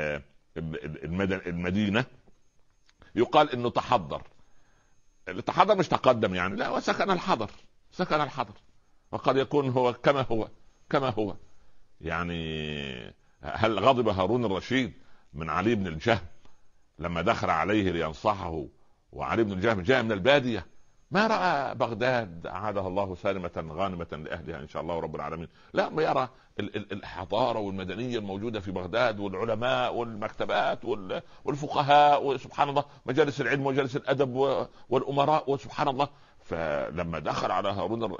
المدينه يقال انه تحضر. التحضر مش تقدم يعني، لا، وسكن الحضر، سكن الحضر، وقد يكون هو كما هو يعني. هل غضب هارون الرشيد من علي بن الجهم لما دخل عليه لينصحه، وعلي بن الجهم جاء من البادية، ما رأى بغداد أعادها الله سالمة غانمة لأهلها إن شاء الله رب العالمين، لا، ما يرى الحضارة والمدنية الموجودة في بغداد، والعلماء والمكتبات والفقهاء، وسبحان الله مجالس العلم ومجالس الأدب والأمراء، وسبحان الله. فلما دخل على هارون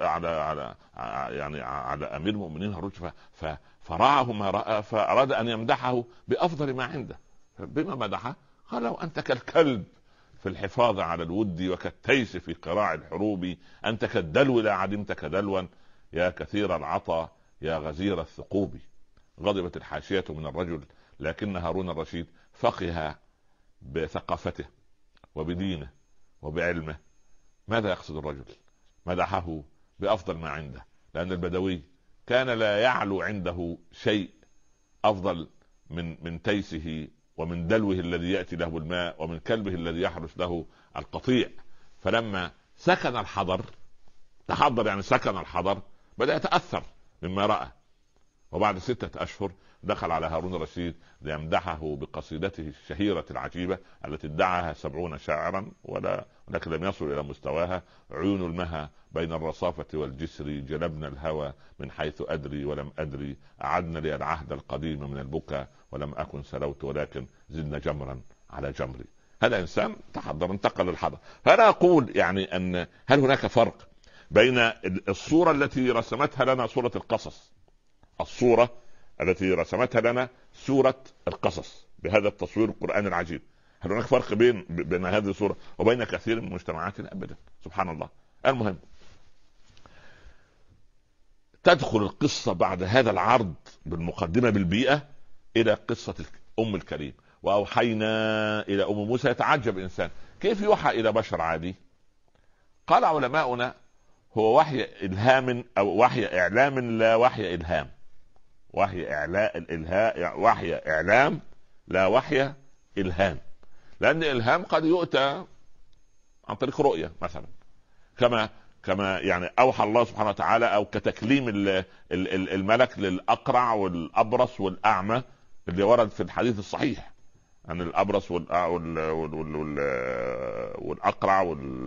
على أمير المؤمنين هارون فرعه ما رأى، فأراد أن يمدحه بأفضل ما عنده. بما مدحه قال له: أنت كالكلب في الحفاظ على الود، وكالتيس في قراع الحروب، أنت كالدلو لا عدمت كدلوا، يا كثير العطا يا غزير الثقوب. غضبت الحاشية من الرجل، لكن هارون الرشيد فقه بثقافته وبدينه وبعلمه ماذا يقصد الرجل، مدحه بأفضل ما عنده، لأن البدوي كان لا يعلو عنده شيء أفضل من تيسه ومن دلوه الذي يأتي له الماء ومن كلبه الذي يحرس له القطيع. فلما سكن الحضر، تحضر يعني سكن الحضر، بدأ يتأثر مما رأى. وبعد 6 أشهر دخل على هارون الرشيد ليمدحه بقصيدته الشهيرة العجيبة التي ادعاها 70 شاعرا ولكن لم يصل إلى مستواها: عيون المها بين الرصافة والجسر، جلبنا الهوى من حيث أدري ولم أدري، أعدنا لي العهد القديم من البكا، ولم أكن سلوت ولكن زدنا جمرا على جمري. هذا إنسان تحضر، انتقل للحضر. فأنا أقول يعني أن هل هناك فرق بين الصورة التي رسمتها لنا سورة القصص، الصورة التي رسمتها لنا سورة القصص بهذا التصوير القرآن العجيب، هل هناك فرق بين هذه الصورة وبين كثير من مجتمعاتنا؟ أبدا، سبحان الله. المهم، تدخل القصة بعد هذا العرض بالمقدمة بالبيئة إلى قصة الكريم. وأوحينا إلى موسى. يتعجب إنسان كيف يوحى إلى بشر عادي؟ قال علماؤنا: هو وحي إلهام أو وحي إعلام، لا وحي إلهام. وحي إعلام لا وحي إلهام، لأن الإلهام قد يؤتى عن طريق رؤية مثلا، كما يعني أوحى الله سبحانه وتعالى، أو كتكليم الملك للأقرع والأبرص والأعمى اللي ورد في الحديث الصحيح عن الأبرص والأقرع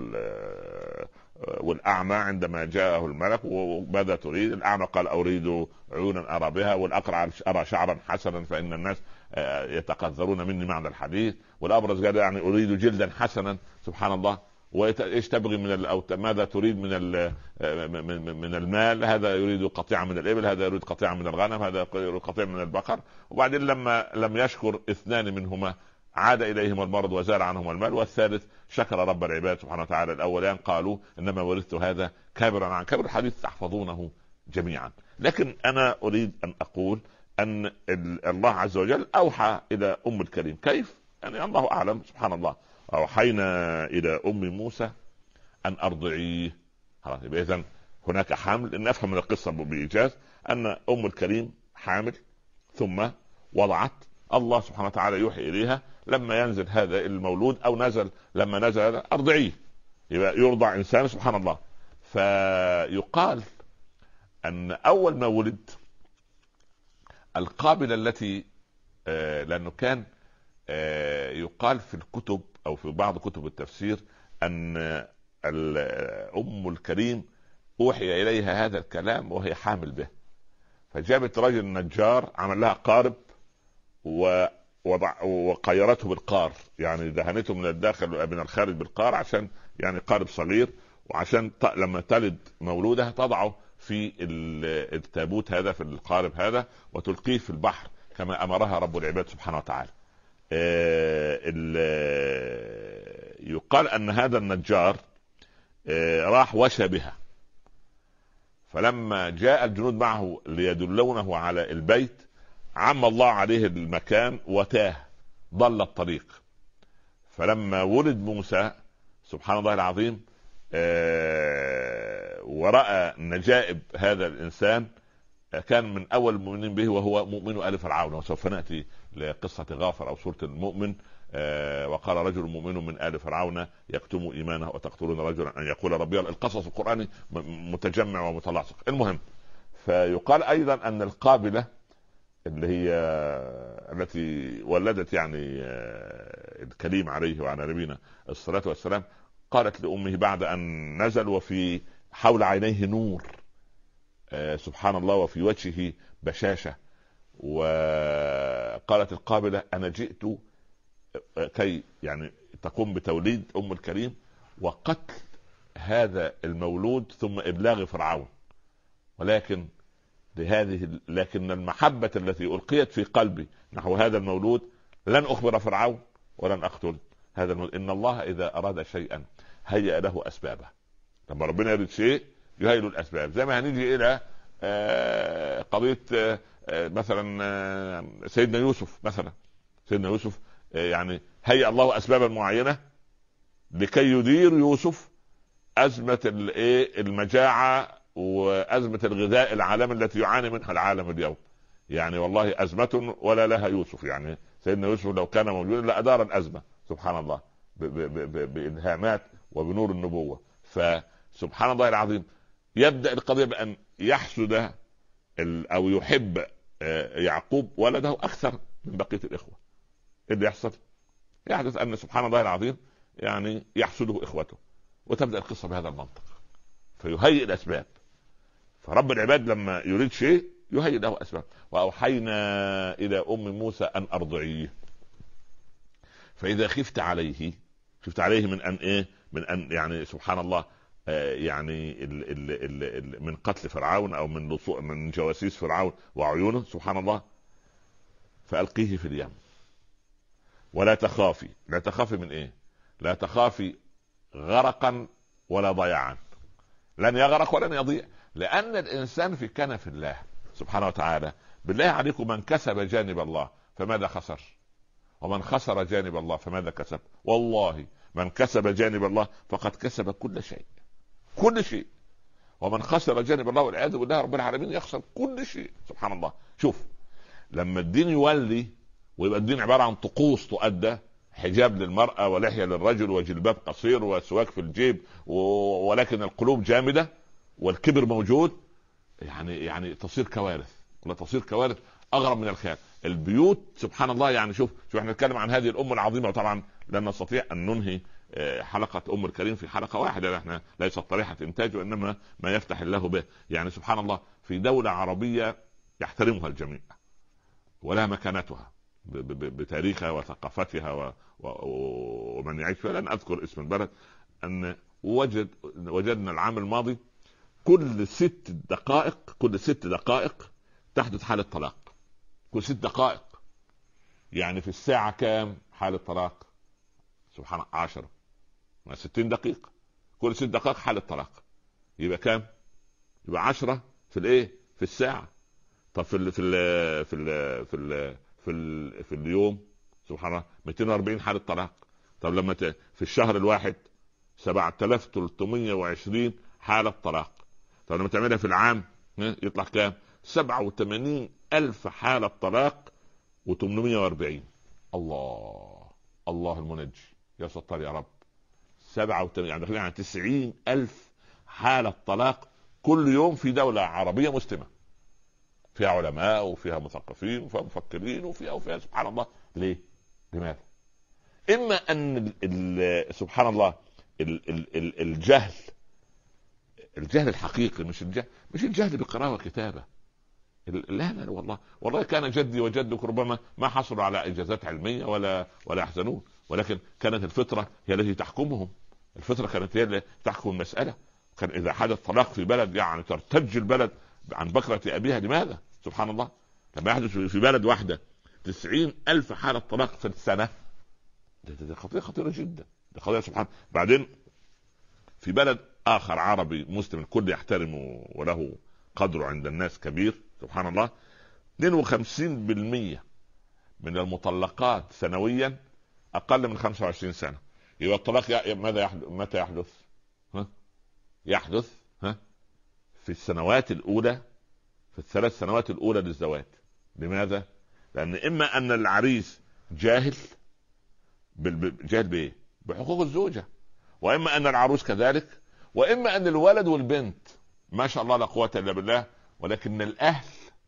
والأعمى عندما جاءه الملك: وماذا تريد؟ الأعمى قال: أريد عيونا أرى بها، والأقرع: أرى شعرا حسنا فإن الناس يتقذرون مني معنى الحديث، والأبرص قال: يعني أريد جلدا حسنا. سبحان الله. وإيش تبغي ماذا تريد من المال؟ هذا يريد قطيعة من الإبل، هذا يريد قطيعة من الغنم، هذا يريد قطيعة من البقر. وبعدين لما لم يشكر 2 منهما عاد إليهم المرض وزال عنهم المال، والثالث شكر رب العباد سبحانه وتعالى. الأولان قالوا: إنما ورثت هذا كابرا عن كبر. الحديث تحفظونه جميعا. لكن أنا أريد أن أقول أن الله عز وجل أوحى إلى الكريم. كيف؟ يعني الله أعلم، سبحان الله. أوحينا إلى موسى أن أرضعيه. إذن هناك حمل. إن أفهم من القصة بإيجاز أن الكريم حامل، ثم وضعت. الله سبحانه وتعالى يوحي إليها لما ينزل هذا المولود، أو لما نزل هذا أرضعيه، يبقى يرضع إنسان. سبحان الله. فيقال أن أول ما ولد القابلة التي لأنه كان يقال في الكتب أو في بعض كتب التفسير أن الكريم أوحي إليها هذا الكلام وهي حامل به، فجابت رجل نجار عمل لها قارب وقيرته بالقار، يعني دهنته من الداخل من الخارج بالقار، عشان يعني قارب صغير، وعشان لما تلد مولودها تضعه في التابوت هذا، في القارب هذا، وتلقيه في البحر كما أمرها رب العباد سبحانه وتعالى. يقال أن هذا النجار راح وشى بها، فلما جاء الجنود معه ليدلونه على البيت عم الله عليه المكان وتاه، ضل الطريق. فلما ولد موسى سبحان الله العظيم ورأى نجائب هذا الإنسان كان من أول المؤمنين به وهو مؤمن آل فرعون. وسوف نأتي لقصة غافر أو سورة المؤمن. وقال رجل مؤمن من آل فرعون يكتم إيمانه وتقتلون رجلا أن يقول ربي. القصص القرآني متجمع ومتلاصق. المهم، فيقال أيضا أن القابلة اللي هي التي ولدت يعني الكريم عليه وعلى نبينا الصلاة والسلام قالت لأمه بعد أن نزل وفي حول عينيه نور سبحان الله وفي وجهه بشاشة، وقالت القابلة أنا جئت كي يعني تقوم بتوليد أم الكريم وقتل هذا المولود ثم إبلاغ فرعون، ولكن لكن المحبة التي ألقيت في قلبي نحو هذا المولود لن أخبر فرعون ولن أقتل هذا المولود. إن الله إذا أراد شيئا هيأ له أسبابه. لما ربنا يريد شيء يهيئ له الأسباب. زي ما هنيجي إلى قضية مثلا سيدنا يوسف مثلا. سيدنا يوسف يعني هيأ الله أسبابا معينة لكي يدير يوسف أزمة المجاعة وأزمة الغذاء العالمي التي يعاني منها العالم اليوم. يعني والله أزمة ولا لها يوسف. يعني سيدنا يوسف لو كان موجودا لأدار الأزمة سبحان الله بإلهامات وبنور النبوة. فسبحان الله العظيم يبدأ القضية بأن يحسد أو يحب يعقوب ولده أكثر من بقية الإخوة. اللي يحدث أن سبحان الله العظيم يعني يحسده إخوته، وتبدأ القصة بهذا المنطق فيهيئ الأسباب. فرب العباد لما يريد شيء يهيئ له أسباب. وأوحينا إلى أم موسى أن أرضعيه فإذا خفت عليه من أن من أن يعني سبحان الله يعني من قتل فرعون أو من جواسيس فرعون وعيونه سبحان الله فألقيه في اليم ولا تخافي. لا تخافي من لا تخافي غرقا ولا ضياعا. لن يغرق ولن يضيع، لأن الإنسان في كنف الله سبحانه وتعالى. بالله عليكم من كسب جانب الله فماذا خسر؟ ومن خسر جانب الله فماذا كسب؟ والله من كسب جانب الله فقد كسب كل شيء. ومن خسر جانب الله والعياذ بالله رب العالمين يخسر كل شيء سبحان الله. شوف لما الدين يولي ويبقى الدين عبارة عن طقوس تؤدى، حجاب للمرأة ولحية للرجل وجلباب قصير وسواك في الجيب ولكن القلوب جامدة والكبر موجود، يعني تصير كوارث أغرب من الخيال. البيوت سبحان الله يعني شوف احنا نتكلم عن هذه الأم العظيمة، وطبعا لن نستطيع أن ننهي حلقة أم الكريم في حلقة واحدة. احنا ليست طريحة إنتاج وإنما ما يفتح الله به. يعني سبحان الله في دولة عربية يحترمها الجميع ولها مكانتها بتاريخها وثقافتها ومن يعيش فيها. لن أذكر اسم البلد. أن وجدنا العام الماضي كل 6 دقائق تحدث حالة طلاق. كل 6 دقائق يعني في الساعة كام حالة طلاق؟ سبحان الله 10 60 دقيقة كل 6 دقائق حالة طلاق. يبقى كام؟ يبقى 10 في الساعة. طب في اليوم سبحان الله 240 حالة طلاق. طب لما في الشهر الواحد 7320 حالة طلاق. طب لما تعملها في العام يطلع كام؟ 87,000 حالة طلاق و840. الله المنجي يا ستار يا رب. 87 يعني داخلين على 90,000 حالة طلاق كل يوم في دولة عربية مسلمة فيها علماء وفيها مثقفين وفيها مفكرين وفيها سبحان الله. ليه؟ لماذا؟ إما أن سبحان الله الجهل الحقيقي، مش الجهل بقراءة وكتابة. لا والله كان جدي وجدك ربما ما حصلوا على إجازات علمية ولا يحزنون، ولكن كانت الفطرة هي التي تحكمهم. الفطرة كانت هي التي تحكم المسألة. كان إذا حدث طلاق في بلد يعني ترتج البلد عن بكرة أبيها. لماذا؟ سبحان الله لما يحدث في بلد واحدة 90,000 حالة طلاق في السنة، دي قضية خطيرة جدا. دي قضية سبحان. بعدين في بلد آخر عربي مسلم الكل يحترمه وله قدره عند الناس كبير سبحان الله 52% من المطلقات سنويا اقل من 25 سنه. يبقى الطلاق ماذا يحدث؟ متى يحدث؟ يحدث في السنوات الاولى، في الثلاث سنوات الاولى للزواج. لماذا؟ لان اما ان العريس جاهل، جاهل بايه؟ بحقوق الزوجه، واما ان العروس كذلك، واما ان الولد والبنت ما شاء الله لا قوه الا بالله، ولكن الاهل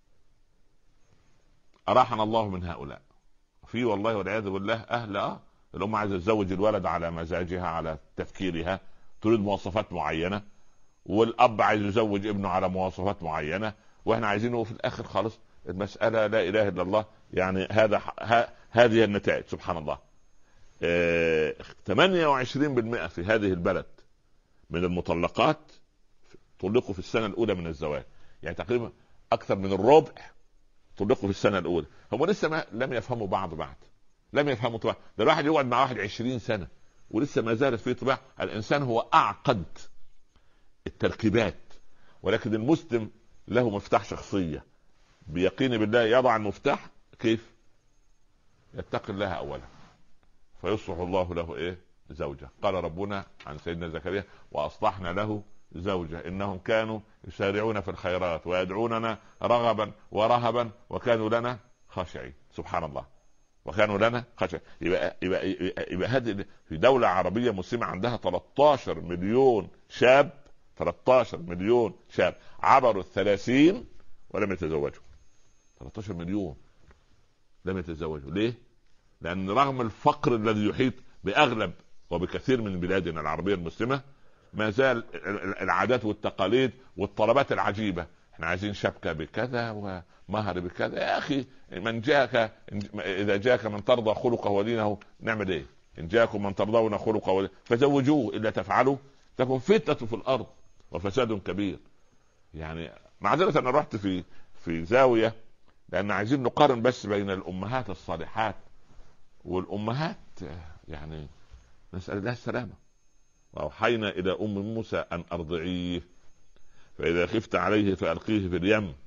اراحنا الله من هؤلاء. في والله والعياذ بالله اهل الام عايزه تزوج الولد على مزاجها، على تفكيرها، تريد مواصفات معينه، والاب عايز يزوج ابنه على مواصفات معينه، واحنا عايزينه في الاخر خالص المساله لا اله الا الله. يعني هذه النتائج سبحان الله. 28% في هذه البلد من المطلقات طلقوا في السنه الاولى من الزواج. يعني تقريبا اكثر من الربع طلقوا في السنه الاولى. هم لسه لم يفهموا بعض، لم يفهموا طباع. ده الواحد يقعد مع واحد 20 سنه ولسه ما زالت فيه طباع. الانسان هو اعقد التركيبات، ولكن المسلم له مفتاح شخصيه بيقين بالله. يضع المفتاح كيف؟ يتقي الله اولا فيصلح الله له زوجه. قال ربنا عن سيدنا زكريا: واصلحنا له زوجه انهم كانوا يسارعون في الخيرات ويدعوننا رغبا ورهبا وكانوا لنا خاشعين. سبحان الله، وكانوا لنا خاشعين. يبقى هذه في دوله عربيه مسلمه عندها 13 مليون شاب، 13 مليون شاب عبروا 30 ولم يتزوجوا. 13 مليون لم يتزوجوا. ليه؟ لأن رغم الفقر الذي يحيط بأغلب وبكثير من بلادنا العربية المسلمة، ما زال العادات والتقاليد والطلبات العجيبة. احنا عايزين شبكة بكذا ومهر بكذا. يا أخي من جاءك، إذا جاءك من ترضى خلقه ودينه نعمل إيه؟ إن جاءكم من ترضون خلقه ودينه فزوجوه، إلا تفعلوا تكون فتنة في الأرض وفساد كبير. يعني معذرة أنا رحت في زاوية لأن عايزين نقارن بس بين الأمهات الصالحات والأمهات، يعني نسأل الله السلامة. وأوحينا إلى أم موسى أن أرضعيه فإذا خفت عليه فألقيه في اليم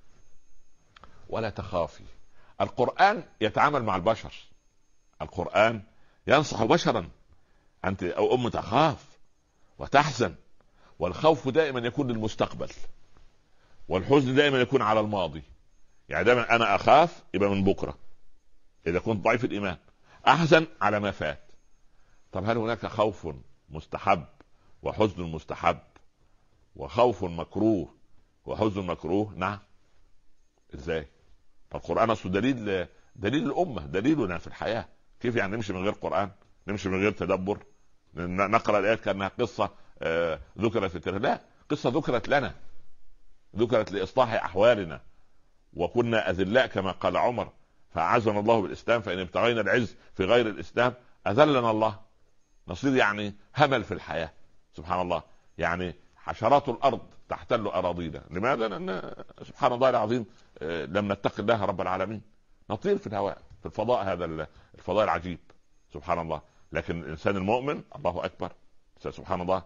ولا تخافي. القرآن يتعامل مع البشر، القرآن ينصح بشرا. أنت أو أم تخاف وتحزن، والخوف دائما يكون للمستقبل، والحزن دائما يكون على الماضي. يعني دائما أنا أخاف يبقى من بكرة إذا كنت ضعيف الإيمان، أحزن على ما فات. طب هل هناك خوف مستحب وحزن مستحب وخوف مكروه وحزن مكروه؟ نعم. ازاي؟ القرآن اصله دليل الأمة، دليلنا في الحياة. كيف يعني نمشي من غير قرآن؟ نمشي من غير تدبر؟ نقرأ الآيات كأنها قصة ذكرت في التاريخ؟ لا، قصة ذكرت لنا، ذكرت لإصلاح أحوالنا. وكنا أذلاء كما قال عمر فأعزنا الله بالإسلام، فإن ابتغينا العز في غير الإسلام أذلنا الله. نصير يعني همل في الحياة. سبحان الله. يعني حشرات الأرض تحتل أراضينا. لماذا؟ لأن سبحان الله العظيم لم نتقي الله رب العالمين. نطير في الهواء، في الفضاء، هذا الفضاء العجيب. سبحان الله. لكن الإنسان المؤمن الله أكبر. سبحان الله.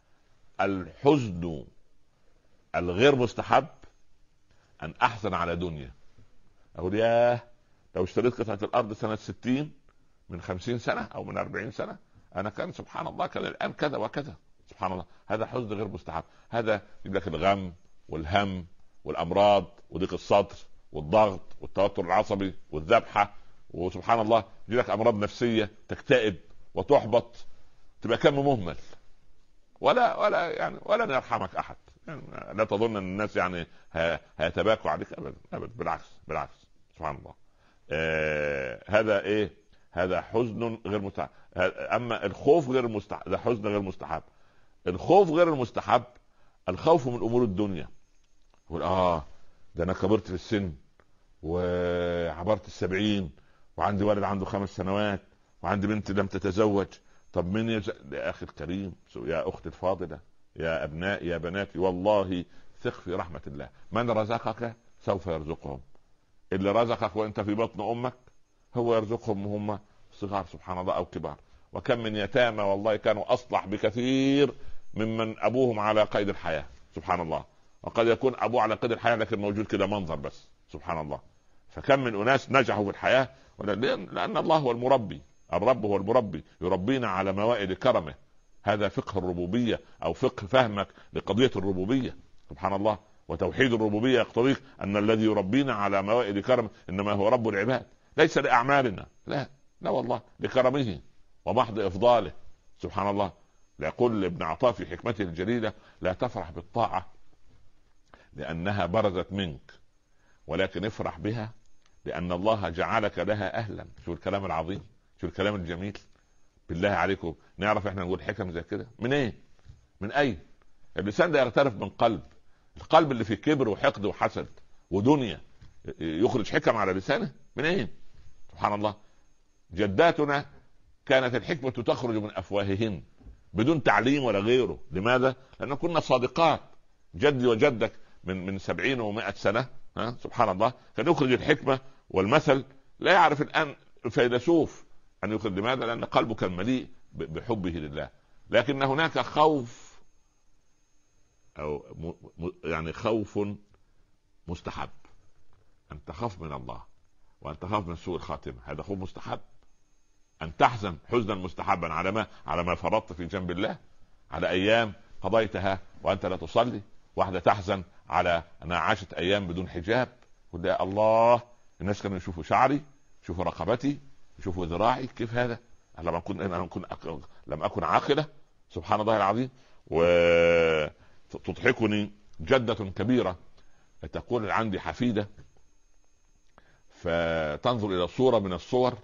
الحزن الغير مستحب أن أحزن على دنيا. أقول ياه لو اشتريت قطعة الأرض سنة 60 من 50 سنة أو من 40 سنة أنا كان سبحان الله كان الآن كذا وكذا. سبحان الله. هذا حزن غير مستحب. هذا يجيب لك الغم والهم والأمراض وضيق الصدر والضغط والتوتر العصبي والذبحة، وسبحان الله يجيب لك أمراض نفسية، تكتئب وتحبط، تبقى كم مهمل. ولا يرحمك أحد. يعني لا تظن أن الناس يعني هيتباكوا عليك أبدا أبدا، بالعكس. سبحان الله. هذا هذا حزن غير مستحب. اما الخوف غير مستحب، ده حزن غير مستحب. الخوف غير المستحب الخوف من امور الدنيا. يقول ده انا كبرت في السن وعبرت 70 وعندي ولد عنده 5 سنوات وعندي بنت لم تتزوج. طب من يا اخي الكريم، يا اختي الفاضله، يا ابنائي يا بناتي، والله ثق في رحمه الله. من رزقك سوف يرزقهم. اللي رزقك وانت في بطن امك هو يرزقهم وهم صغار. سبحان الله. او كبار. وكم من يتامى والله كانوا اصلح بكثير ممن ابوهم على قيد الحياه. سبحان الله. وقد يكون ابوه على قيد الحياه لكن موجود كده منظر بس. سبحان الله. فكم من اناس نجحوا في الحياه لان الله هو المربي. الرب هو المربي، يربينا على موائد كرمه. هذا فقه الربوبية أو فقه فهمك لقضية الربوبية. سبحان الله. وتوحيد الربوبية يقتضي أن الذي يربينا على موائد كرمه إنما هو رب العباد، ليس لأعمالنا، لا لا والله، لكرمه ومحض إفضاله. سبحان الله. يقول ابن عطاء في حكمته الجليلة: لا تفرح بالطاعة لأنها برزت منك، ولكن افرح بها لأن الله جعلك لها أهلا. شو الكلام العظيم، شو الكلام الجميل. بالله عليكم نعرف احنا نقول حكم زي كده من ايه؟ من اي؟ اللسان ده يغترف من قلب، القلب اللي فيه كبر وحقد وحسد ودنيا يخرج حكم على لسانه من ايه؟ سبحان الله. جداتنا كانت الحكمة تخرج من أفواههن بدون تعليم ولا غيره. لماذا؟ لأن كنا صادقات. جدي وجدك من 70 و100 سنة، سبحان الله، كان يخرج الحكمة والمثل. لا يعرف الآن الفيلسوف أن يخرج. لماذا؟ لأن قلبه كان مليء بحبه لله. لكن هناك خوف، أو يعني خوف مستحب، أن تخاف من الله وأن تخاف من سوء الخاتمة. هذا خوف مستحب. أن تحزن حزنا مستحبا على ما فرطت في جنب الله، على أيام قضيتها وأنت لا تصلي. واحدة تحزن على أنها عاشت أيام بدون حجاب. قل يا الله، الناس كانوا يشوفوا شعري، يشوفوا رقبتي، يشوفوا ذراعي، كيف هذا؟ لم أكن عاقلة. سبحان الله العظيم. وتضحكني جدة كبيرة تقول: عندي حفيدة، فتنظر إلى صورة من الصور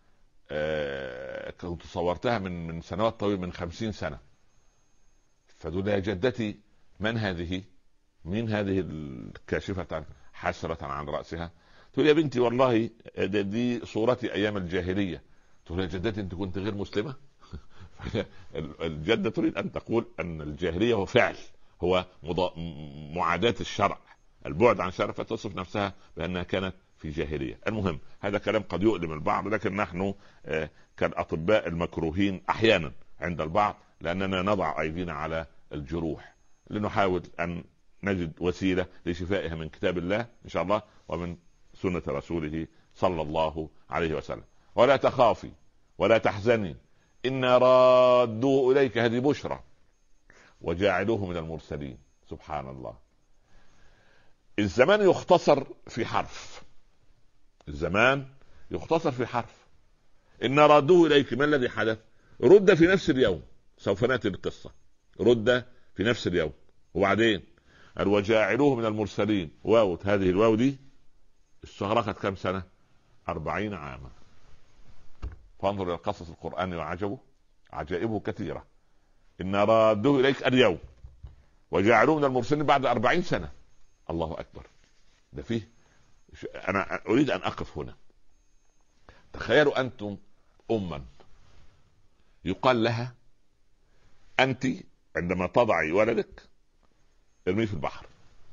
كنت صورتها من سنوات طويلة، من 50 سنة. فتقول: يا جدتي من هذه؟ من هذه الكاشفة حسرة عن رأسها؟ تقول: يا بنتي والله دي صورتي أيام الجاهلية. تقول: يا جدتي أنت كنت غير مسلمة؟ الجدة تريد أن تقول أن الجاهلية هو فعل، هو معاداة الشرع، البعد عن الشرع، فتصف نفسها بأنها كانت في جاهلية. المهم، هذا كلام قد يؤلم البعض، لكن نحن كالأطباء المكروهين أحيانا عند البعض، لأننا نضع أيدينا على الجروح لنحاول أن نجد وسيلة لشفائها من كتاب الله إن شاء الله ومن سنة رسوله صلى الله عليه وسلم. ولا تخافي ولا تحزني إنا رادوه إليك، هذه بشرى، وجاعلوه من المرسلين. سبحان الله. الزمان يختصر في حرف، الزمان يختصر في حرف. إن رادوه إليك، ما الذي حدث؟ رد في نفس اليوم. سوف نأتي بالقصة. رد في نفس اليوم. وبعدين وجاعلوه من المرسلين. واو، هذه الواو دي استغرقت كم سنة؟ 40 عاما. فانظر إلى قصص القرآن وعجبه، عجائبه كثيرة. إن رادوه إليك اليوم وجاعلوه من المرسلين بعد 40 سنة. الله أكبر. ده فيه. أنا أريد أن أقف هنا. تخيلوا أنتم أما يقال لها: أنت عندما تضعي ولدك ارميه في البحر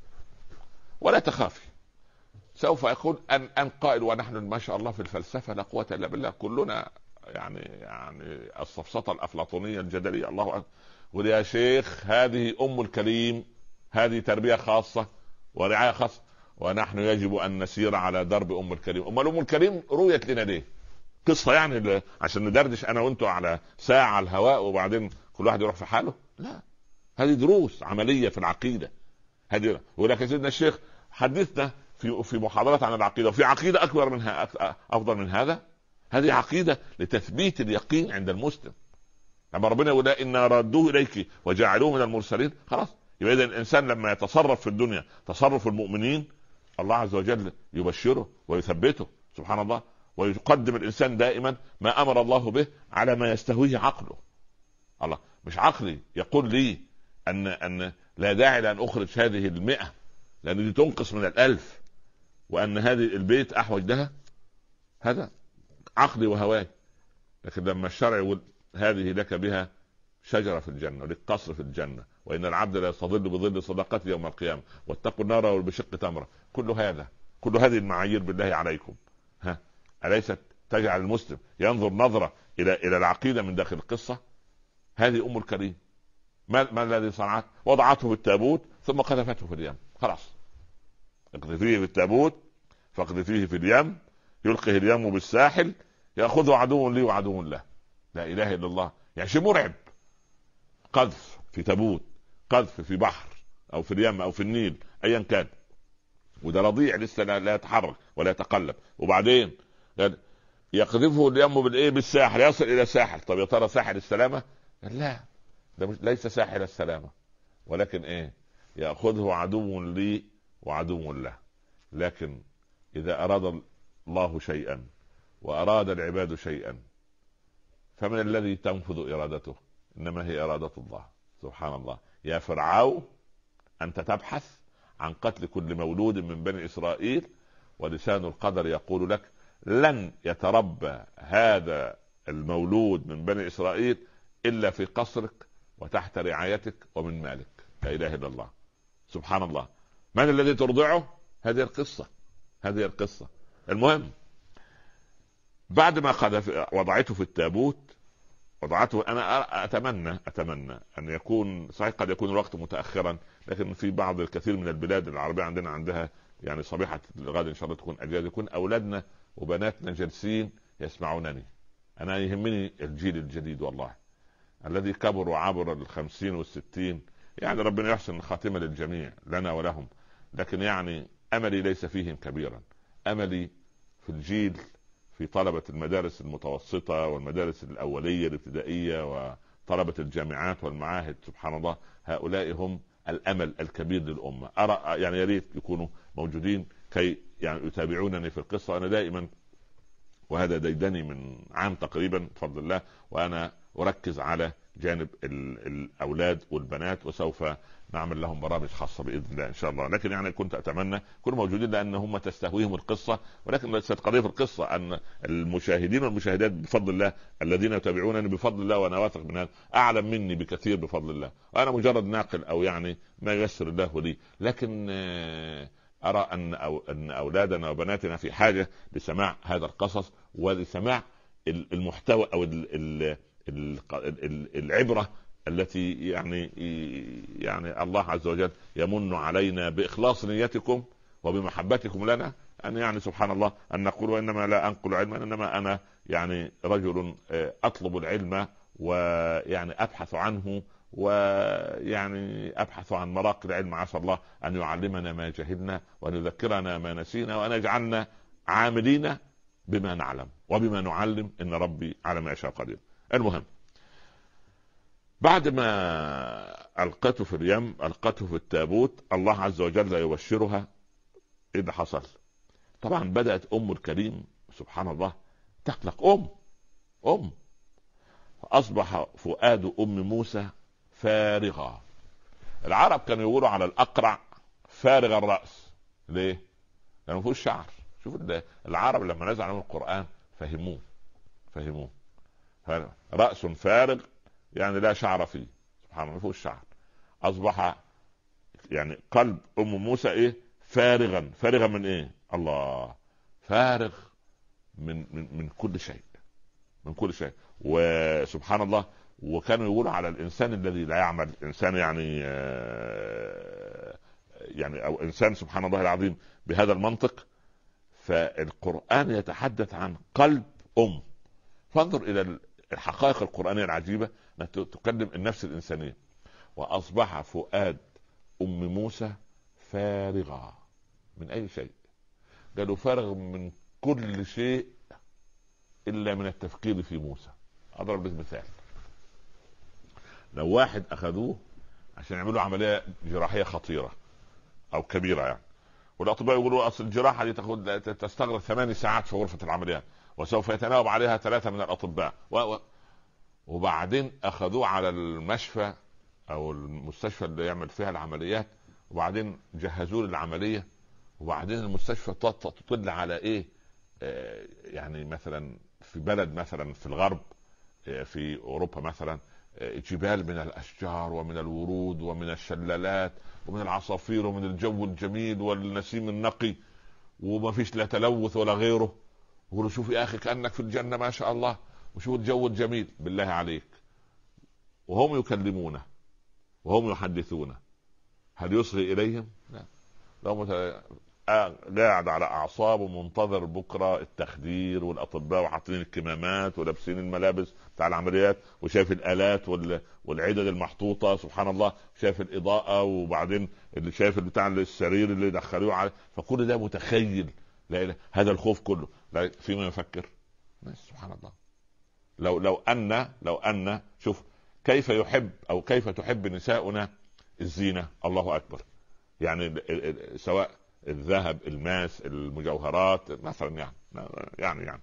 ولا تخافي. سوف يقول أن قائل، ونحن ما شاء الله في الفلسفة لا قوة إلا بالله، كلنا يعني السفسطة الأفلاطونية الجدلية. الله أكبر. قل يا شيخ هذه أم الكريم، هذه تربية خاصة ورعاية خاصة، ونحن يجب أن نسير على درب أم الكريم. أم الأم الكريم رويت لنا ليه؟ قصة يعني عشان ندردش أنا وأنتوا على ساعة على الهواء وبعدين كل واحد يروح في حاله؟ لا، هذه دروس عملية في العقيدة. هذه. ولكن سيدنا الشيخ حدثنا في محاضرات عن العقيدة، وفي عقيدة أكبر منها، أفضل من هذا. هذه عقيدة لتثبيت اليقين عند المسلم. لما ربنا يقول: إن ردوه إليك وجعلوه من المرسلين، خلاص. يبقى إذا الإنسان لما يتصرف في الدنيا تصرف المؤمنين، الله عز وجل يبشره ويثبته. سبحان الله. ويقدم الإنسان دائما ما أمر الله به على ما يستهويه عقله. الله مش عقلي يقول لي أن لا داعي لأن أخرج هذه 100 لأن دي تنقص من 1000، وأن هذه البيت أحوج لها. هذا عقلي وهواي. لكن لما الشرع يقول: هذه لك بها شجرة في الجنة ولك قصر في الجنة، وإن العبد لا يستظل بظل صدقته يوم القيامة، واتقوا النار وبشق تمرة، كل هذه المعايير بالله عليكم أليست تجعل المسلم ينظر نظرة إلى العقيدة من داخل القصة؟ هذه أم الكريم ما الذي صنعت؟ وضعته في التابوت ثم قذفته في اليم. خلاص، اقذفيه في التابوت فاقذفيه في اليم، يلقيه اليم بالساحل ياخذه عدو لي وعدو له. لا اله الا الله، يعني شيء مرعب. قذف في تابوت، قذف في بحر او في اليم او في النيل ايا كان، وده رضيع لسه لا يتحرك ولا يتقلب، وبعدين يقذفه اليم بالايه؟ بالساحل، يصل الى ساحل. طب يا ترى ساحل السلامه؟ لا، ده مش ليس ساحل السلامه، ولكن ايه؟ ياخذه عدو لي وعدو له. لكن اذا اراد الله شيئا واراد العباد شيئا، فمن الذي تنفذ ارادته؟ انما هي اراده الله. سبحان الله. يا فرعون انت تبحث عن قتل كل مولود من بني اسرائيل، ولسان القدر يقول لك لن يتربى هذا المولود من بني اسرائيل الا في قصرك وتحت رعايتك ومن مالك. لا اله الا الله. سبحان الله. من الذي ترضعه؟ هذه القصه، هذه القصه. المهم، بعد ما وضعته في التابوت، وضعته، انا اتمنى ان يكون صحيح، قد يكون الوقت متاخرا، لكن في بعض الكثير من البلاد العربيه عندها يعني صبيحه الغد ان شاء الله تكون اجازه، يكون اولادنا وبناتنا جالسين يسمعونني. انا يهمني الجيل الجديد والله، الذي كبروا عبر 50 و60. يعني ربنا يحسن الخاتمه للجميع لنا ولهم، لكن يعني املي ليس فيهم كبيرا. املي في الجيل، في طلبة المدارس المتوسطة والمدارس الأولية الابتدائية وطلبة الجامعات والمعاهد. سبحان الله، هؤلاء هم الأمل الكبير للأمة. أرى يعني يا ريت يكونوا موجودين كي يعني يتابعونني في القصة. أنا دائما، وهذا ديدني من عام تقريبا بفضل الله، وأنا أركز على جانب الأولاد والبنات، وسوف نعمل لهم برامج خاصة بإذن الله إن شاء الله. لكن يعني كنت أتمنى يكونوا موجودين، لأن هم تستهويهم القصة. ولكن ليست قضية في القصة، أن المشاهدين والمشاهدات بفضل الله الذين يتابعونني بفضل الله، وأنا واثق من هذا، أعلم مني بكثير بفضل الله، وأنا مجرد ناقل أو يعني ما ييسر الله لي. لكن أرى أن أولادنا وبناتنا في حاجة لسماع هذا القصص، ولسماع المحتوى أو العبرة التي يعني الله عز وجل يمن علينا بإخلاص نيتكم وبمحبتكم لنا، أن يعني سبحان الله أن نقول وإنما لا أنقل علما، إنما أنا يعني رجل أطلب العلم ويعني أبحث عنه، ويعني أبحث عن مراقي العلم. عسى الله أن يعلمنا ما جهلنا وأن يذكرنا ما نسينا، وأن يجعلنا عاملين بما نعلم وبما نعلم، إن ربي على ما يشاء قدير. المهم، بعد ما ألقته في اليم، ألقته في التابوت، الله عز وجل يبشرها. إيه اللي حصل؟ طبعا بدأت أم الكريم سبحان الله تقلق. أم أصبح فؤاد أم موسى فارغا. العرب كانوا يقولوا على الأقرع فارغ الرأس. ليه؟ لأنه فيه الشعر. شوف العرب لما نزل عنهم القرآن فهموه. رأس فارغ يعني لا شعر فيه. سبحان الله، فيه الشعر. أصبح يعني قلب أم موسى إيه؟ فارغا من إيه؟ الله، فارغ من كل شيء، من كل شيء. وسبحان الله، وكانوا يقولوا على الإنسان الذي لا يعمل، إنسان يعني أو إنسان سبحان الله العظيم بهذا المنطق. فالقرآن يتحدث عن قلب فانظر إلى الحقائق القرآنية العجيبة تقدم النفس الإنسانية. وأصبح فؤاد أم موسى فارغا من أي شيء. قالوا فارغ من كل شيء إلا من التفكير في موسى. أضرب لك مثال. لو واحد أخذوه عشان يعملوا عملية جراحية خطيرة أو كبيرة يعني، والأطباء يقولوا أصل الجراحة دي تستغرق 8 ساعات في غرفة العمليات، وسوف يتناوب عليها 3 من الأطباء وبعدين أخذوه على المشفى أو المستشفى اللي يعمل فيها العمليات، وبعدين جهزوه للعملية، وبعدين المستشفى تطل على إيه؟ يعني مثلا في بلد مثلا في الغرب، في أوروبا مثلا، جبال من الأشجار ومن الورود ومن الشلالات ومن العصافير ومن الجو الجميل والنسيم النقي، وما فيش لا تلوث ولا غيره. يقولوا شوف يا أخي كأنك في الجنة ما شاء الله، وشوف الجو الجميل. بالله عليك، وهم يكلمونه وهم يحدثونه، هل يصغي إليهم؟ لا. لو قاعد على اعصابه منتظر بكره التخدير والاطباء وحاطين الكمامات ولابسين الملابس بتاع العمليات، وشايف الالات والعدد المحطوطه سبحان الله، شايف الاضاءه، وبعدين اللي شايف بتاع السرير اللي دخلوه على، فكل ده متخيل. لا إله. هذا الخوف كله لا فيما يفكر. سبحان الله. لو ان شوف كيف يحب او كيف تحب نساؤنا الزينه، الله اكبر. يعني سواء الذهب، الماس، المجوهرات مثلا، يعني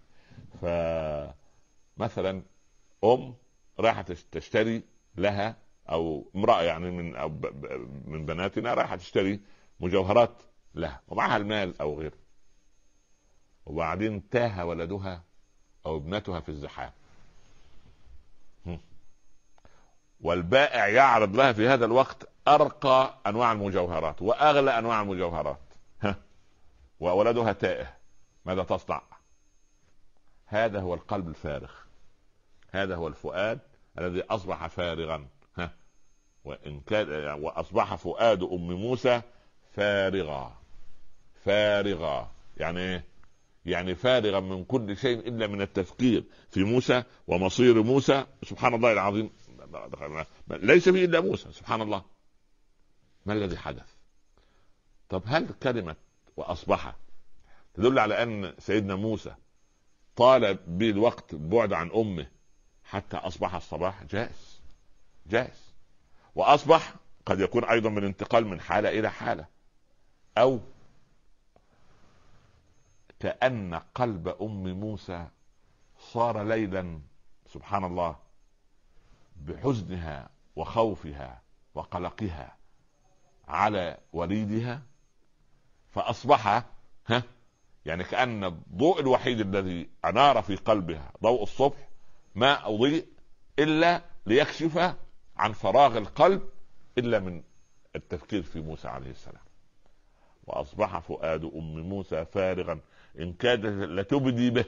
فمثلا رايحه تشتري لها، او امراه يعني من بناتنا رايحه تشتري مجوهرات لها ومعها المال او غيره، وبعدين تاه ولدها او ابنتها في الزحام، والبائع يعرض لها في هذا الوقت ارقى انواع المجوهرات واغلى انواع المجوهرات، وولدها تائه، ماذا تصنع؟ هذا هو القلب الفارغ، هذا هو الفؤاد الذي اصبح فارغا. وان كان واصبح فؤاد ام موسى فارغا يعني يعني فارغا من كل شيء الا من التفكير في موسى ومصير موسى. سبحان الله العظيم، ليس فيه الا موسى. سبحان الله. ما الذي حدث؟ طب هل كلمة واصبح تدل على ان سيدنا موسى طال بالوقت البعد عن امه حتى اصبح الصباح؟ جائز. واصبح قد يكون ايضا من انتقال من حالة الى حالة، او كأن قلب ام موسى صار ليلا سبحان الله بحزنها وخوفها وقلقها على وليدها، فاصبح يعني كأن الضوء الوحيد الذي انار في قلبها ضوء الصبح ما اضيء الا ليكشف عن فراغ القلب الا من التفكير في موسى عليه السلام. واصبح فؤاد ام موسى فارغا ان كادت لتبدي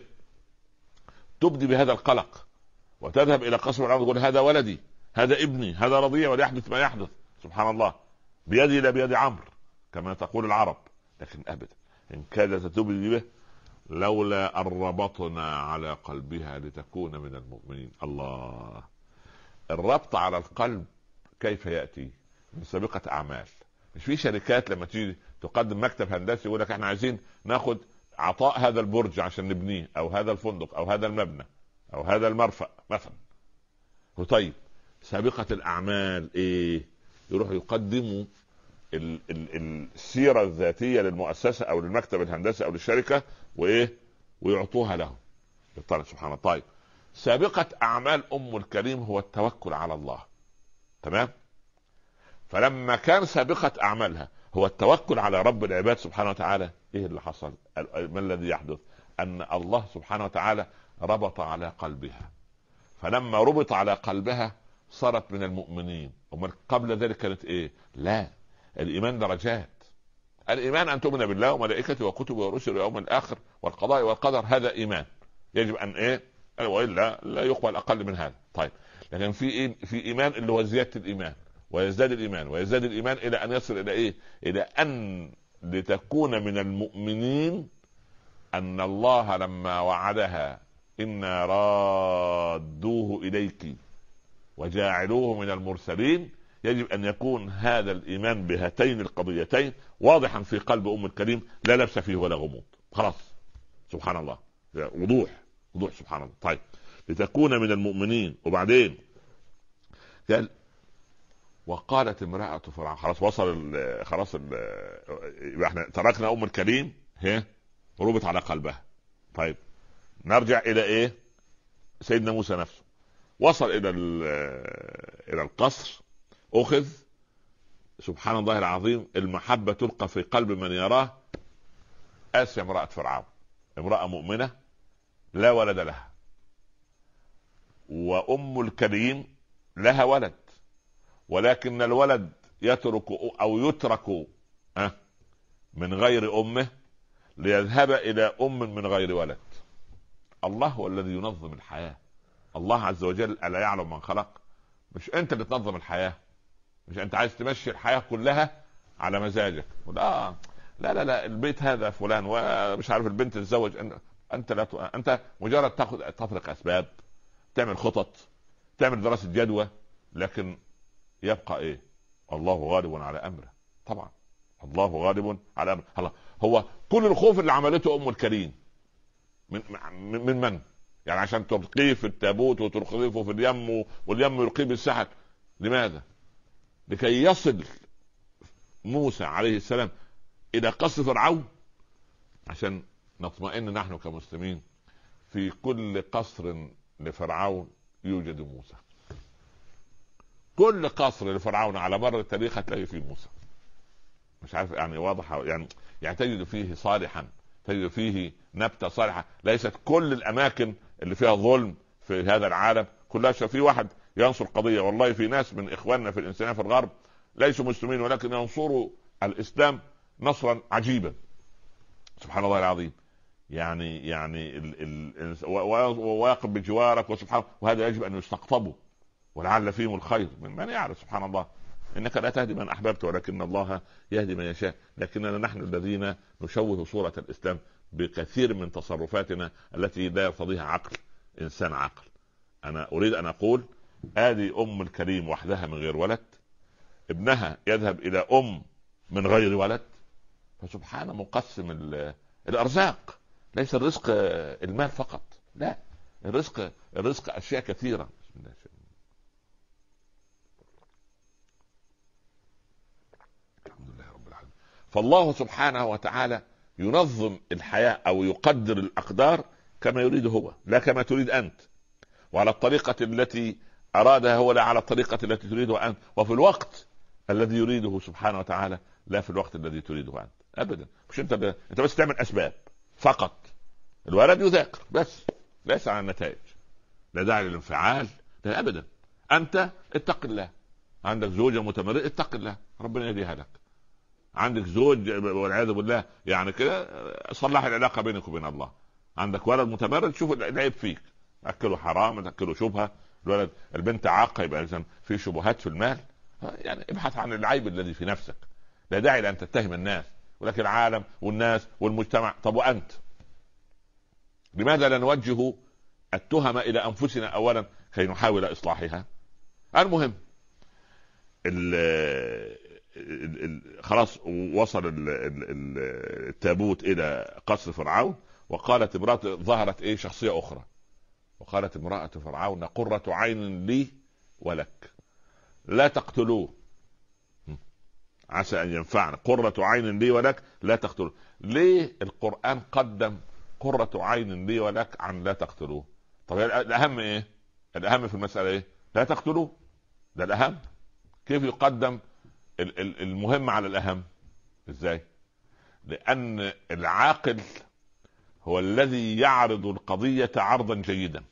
بهذا القلق، وتذهب الى قصر العرض تقول هذا ولدي، هذا ابني، هذا رضيع، وليحدث ما يحدث. سبحان الله. بيدي لا بيد عمرو كما تقول العرب، لكن ابدا ان كادت تبدي به لولا ان ربطنا على قلبها لتكون من المؤمنين. الله. الربط على القلب كيف ياتي؟ من سابقه اعمال. مش في شركات لما تيجي تقدم مكتب هندسي يقول لك احنا عايزين ناخد عطاء هذا البرج عشان نبنيه، او هذا الفندق، او هذا المبنى، او هذا المرفأ مثلا. طيب سابقة الاعمال ايه؟ يروحوا يقدموا السيرة الذاتية للمؤسسة او للمكتب الهندسي او للشركة وايه، ويعطوها لهم. سبحان الله. طيب سابقة اعمال ام الكريم هو التوكل على الله، تمام؟ فلما كان سابقة اعمالها هو التوكل على رب العباد سبحانه وتعالى، ايه اللي حصل؟ ما الذي يحدث؟ ان الله سبحانه وتعالى ربط على قلبها، فلما ربط على قلبها صارت من المؤمنين. ومن قبل ذلك كانت ايه؟ لا، الايمان درجات. الايمان ان تؤمن بالله وملائكته وكتبه ورسله واليوم الاخر والقضاء والقدر، هذا ايمان يجب ان ايه، والا لا يقبل اقل من هذا. طيب لكن في ايه؟ في ايمان اللي هو زياده الايمان، ويزداد الايمان ويزداد الايمان الى ان يصل الى ايه؟ الى ان لتكون من المؤمنين ان الله لما وعدها إنا رادوه إليك وجاعلوه من المرسلين، يجب أن يكون هذا الإيمان بهاتين القضيتين واضحا في قلب أم الكريم، لا لبس فيه ولا غموض، خلاص. سبحان الله. وضوح سبحان الله. طيب لتكون من المؤمنين. وبعدين قال وقالت امرأة فرعون، خلاص وصل، خلاص احنا تركنا أم الكريم هي ربط على قلبها. طيب نرجع الى ايه؟ سيدنا موسى نفسه وصل الى القصر، اخذ سبحان الله العظيم المحبة تلقى في قلب من يراه. آسيا امرأة فرعون امرأة مؤمنة لا ولد لها، وام الكريم لها ولد، ولكن الولد يترك من غير امه ليذهب الى من غير ولد. الله هو الذي ينظم الحياة. الله عز وجل ألا يعلم من خلق؟ مش انت اللي تنظم الحياة، مش انت عايز تمشي الحياة كلها على مزاجك. لا، لا لا لا، البيت هذا فلان ومش عارف البنت تتزوج. انت لا انت مجرد تطرق اسباب، تعمل خطط، تعمل دراسة جدوى، لكن يبقى ايه؟ الله غالب على امره. طبعا الله غالب على امره. الله هو كل الخوف اللي عملته ام الكريم من يعني عشان تلقيه في التابوت وترقيه في اليم واليم يلقيه بالسحر. لماذا؟ لكي يصل موسى عليه السلام الى قصر فرعون، عشان نطمئن نحن كمسلمين في كل قصر لفرعون يوجد موسى. كل قصر لفرعون على مر التاريخ هتلاقي فيه موسى. مش عارف يعني واضحة يعني تجد فيه صالحا، تجد فيه نبتة صالحة. ليست كل الأماكن اللي فيها ظلم في هذا العالم كلها في واحد ينصر قضية. والله في ناس من إخواننا في الإنسانية في الغرب ليسوا مسلمين ولكن ينصروا الإسلام نصرا عجيبا. سبحان الله العظيم. يعني ويقف بجوارك وسبحان، وهذا يجب أن يستقطبوا ولعل فيهم الخير من يعرف. سبحان الله، انك لا تهدي من احببت ولكن الله يهدي من يشاء. لكننا نحن الذين نشوه صورة الاسلام بكثير من تصرفاتنا التي لا يرتضيها عقل انسان عاقل. انا اريد ان اقول ادي ام الكريم وحدها من غير ولد، ابنها يذهب الى ام من غير ولد. فسبحان مقسم الارزاق. ليس الرزق المال فقط، لا، الرزق اشياء كثيرة. بسم الله. فالله سبحانه وتعالى ينظم الحياة او يقدر الاقدار كما يريد هو، لا كما تريد انت، وعلى الطريقة التي ارادها هو، لا على الطريقة التي تريدها انت، وفي الوقت الذي يريده سبحانه وتعالى لا في الوقت الذي تريده انت ابدا. مش انت بس تعمل اسباب فقط. الولد يذاكر بس، ليس على النتائج، لا داعي للانفعال، لا ابدا. انت اتق الله. عندك زوجة متمردة، اتق الله ربنا يهديها لك. عندك زوج والعياذ بالله يعني كده، صلح العلاقه بينك وبين الله. عندك ولد متمرد، شوف العيب فيك، اكله حرام، تاكله شبهه. الولد البنت عاقه، يبقى اذا في شبهات في المال. يعني ابحث عن العيب الذي في نفسك، لا داعي لان تتهم الناس، ولكن العالم والناس والمجتمع. طب وانت لماذا لا نوجه التهم الى انفسنا اولا كي نحاول اصلاحها؟ المهم خلاص وصل التابوت الى قصر فرعون، وقالت امرأة، ظهرت ايه شخصية اخرى، وقالت امرأة فرعون قرة عين لي ولك لا تقتلوه عسى ان ينفعنا. قرة عين لي ولك لا تقتلوه. ليه القرآن قدم قرة عين لي ولك عن لا تقتلوه؟ طب الاهم ايه؟ الاهم في المسألة ايه؟ لا تقتلوه، ده الاهم. كيف يقدم المهم على الأهم؟ ازاي؟ لأن العاقل هو الذي يعرض القضية عرضا جيدا.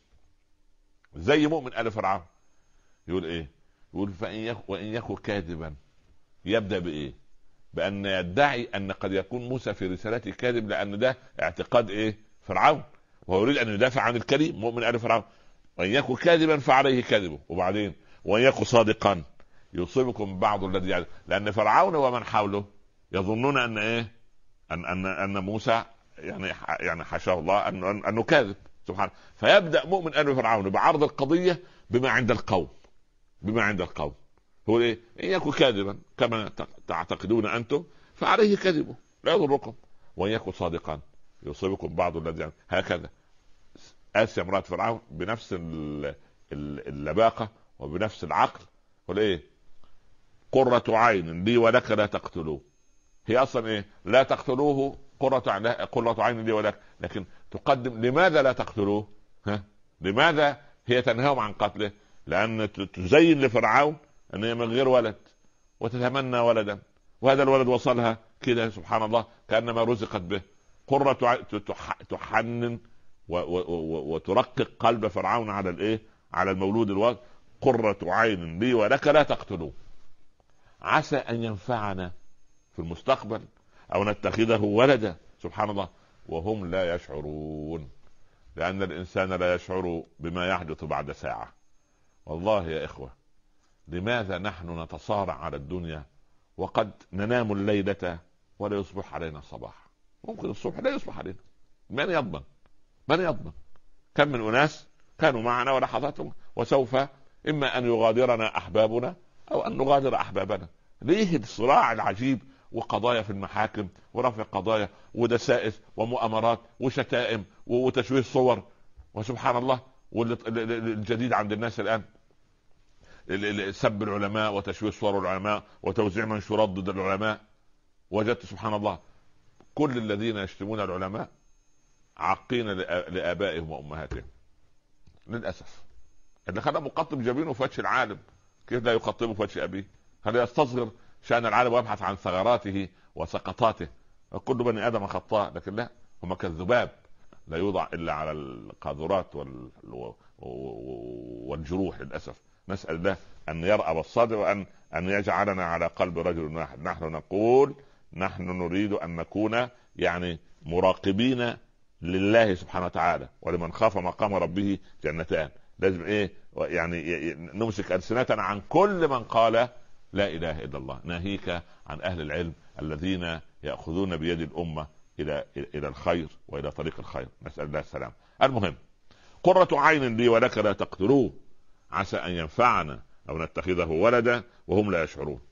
زي مؤمن آل فرعون يقول ايه؟ يقول وإن يكن كاذبا. يبدأ بايه؟ بأن يدعي أن قد يكون موسى في رسالته كاذب، لأن ده اعتقاد ايه؟ فرعون، وهو يريد أن يدافع عن الكريم مؤمن آل فرعون. وإن يكن كاذبا فعليه كذبه. وبعدين وإن يكن صادقا يصيبكم بعض الذي يعني، لان فرعون ومن حوله يظنون ان ايه؟ ان موسى يعني حاشاه الله انه كاذب سبحانه. فيبدا مؤمن ال فرعون بعرض القضيه بما عند القوم، بما عند القوم هو ايه؟ ان يكن كاذبا كما تعتقدون انتم فعليه كذبه لا يضركم، وان يكن صادقا يصيبكم بعض الذي يعني. هكذا اسيا امرأة فرعون بنفس اللباقه وبنفس العقل. والايه؟ قرة عين لي ولك لا تقتلوه. هي اصلا ايه؟ لا تقتلوه، قرة عين لي ولك، لكن تقدم لماذا لا تقتلوه؟ لماذا هي تنهاهم عن قتله؟ لان تزين لفرعون ان هي من غير ولد وتتمنى ولدا، وهذا الولد وصلها كده سبحان الله كانما رزقت به. قرة تحنن وترقق قلب فرعون على الايه؟ على المولود الولد. قرة عين لي ولك لا تقتلوه عسى ان ينفعنا في المستقبل او نتخذه ولدا. سبحان الله، وهم لا يشعرون، لان الانسان لا يشعر بما يحدث بعد ساعة. والله يا اخوة، لماذا نحن نتصارع على الدنيا وقد ننام الليلة ولا يصبح علينا صباح. ممكن الصبح لا يصبح علينا. من يضمن؟ من يضمن؟ كم من أناس كانوا معنا ولحظاتهم وسوف إما أن يغادرنا أحبابنا أو أن نغادر أحبابنا. ليه الصراع العجيب؟ وقضايا في المحاكم ورفع قضايا ودسائس ومؤامرات وشتائم وتشويه صور، وسبحان الله. والجديد عند الناس الآن سب العلماء وتشويه صور العلماء وتوزيع منشورات ضد العلماء. وجدت سبحان الله كل الذين يشتمون العلماء عاقين لآبائهم وأمهاتهم للأسف. اللي خلى مقطب جبينه في وجه العالم كيف لا يقطبه في وجه أبيه؟ هل يستصغر شأن العالم ويبحث عن ثغراته وسقطاته؟ كل بني آدم خطاء، لكن لا، هم كالذباب لا يوضع إلا على القاذورات والجروح للأسف. نسأل الله أن يرأب الصدر وأن يجعلنا على قلب رجل واحد. نحن نقول نحن نريد أن نكون يعني مراقبين لله سبحانه وتعالى، ولمن خاف مقام ربه جنتان. لازم ايه يعني نمسك ألسنتنا عن كل من قال لا إله إلا الله. ناهيك عن أهل العلم الذين يأخذون بيد الأمة إلى الخير وإلى طريق الخير. نسأل الله السلام. المهم، قرة عين لي ولك لا تقتلوه عسى أن ينفعنا أو نتخذه ولدا وهم لا يشعرون.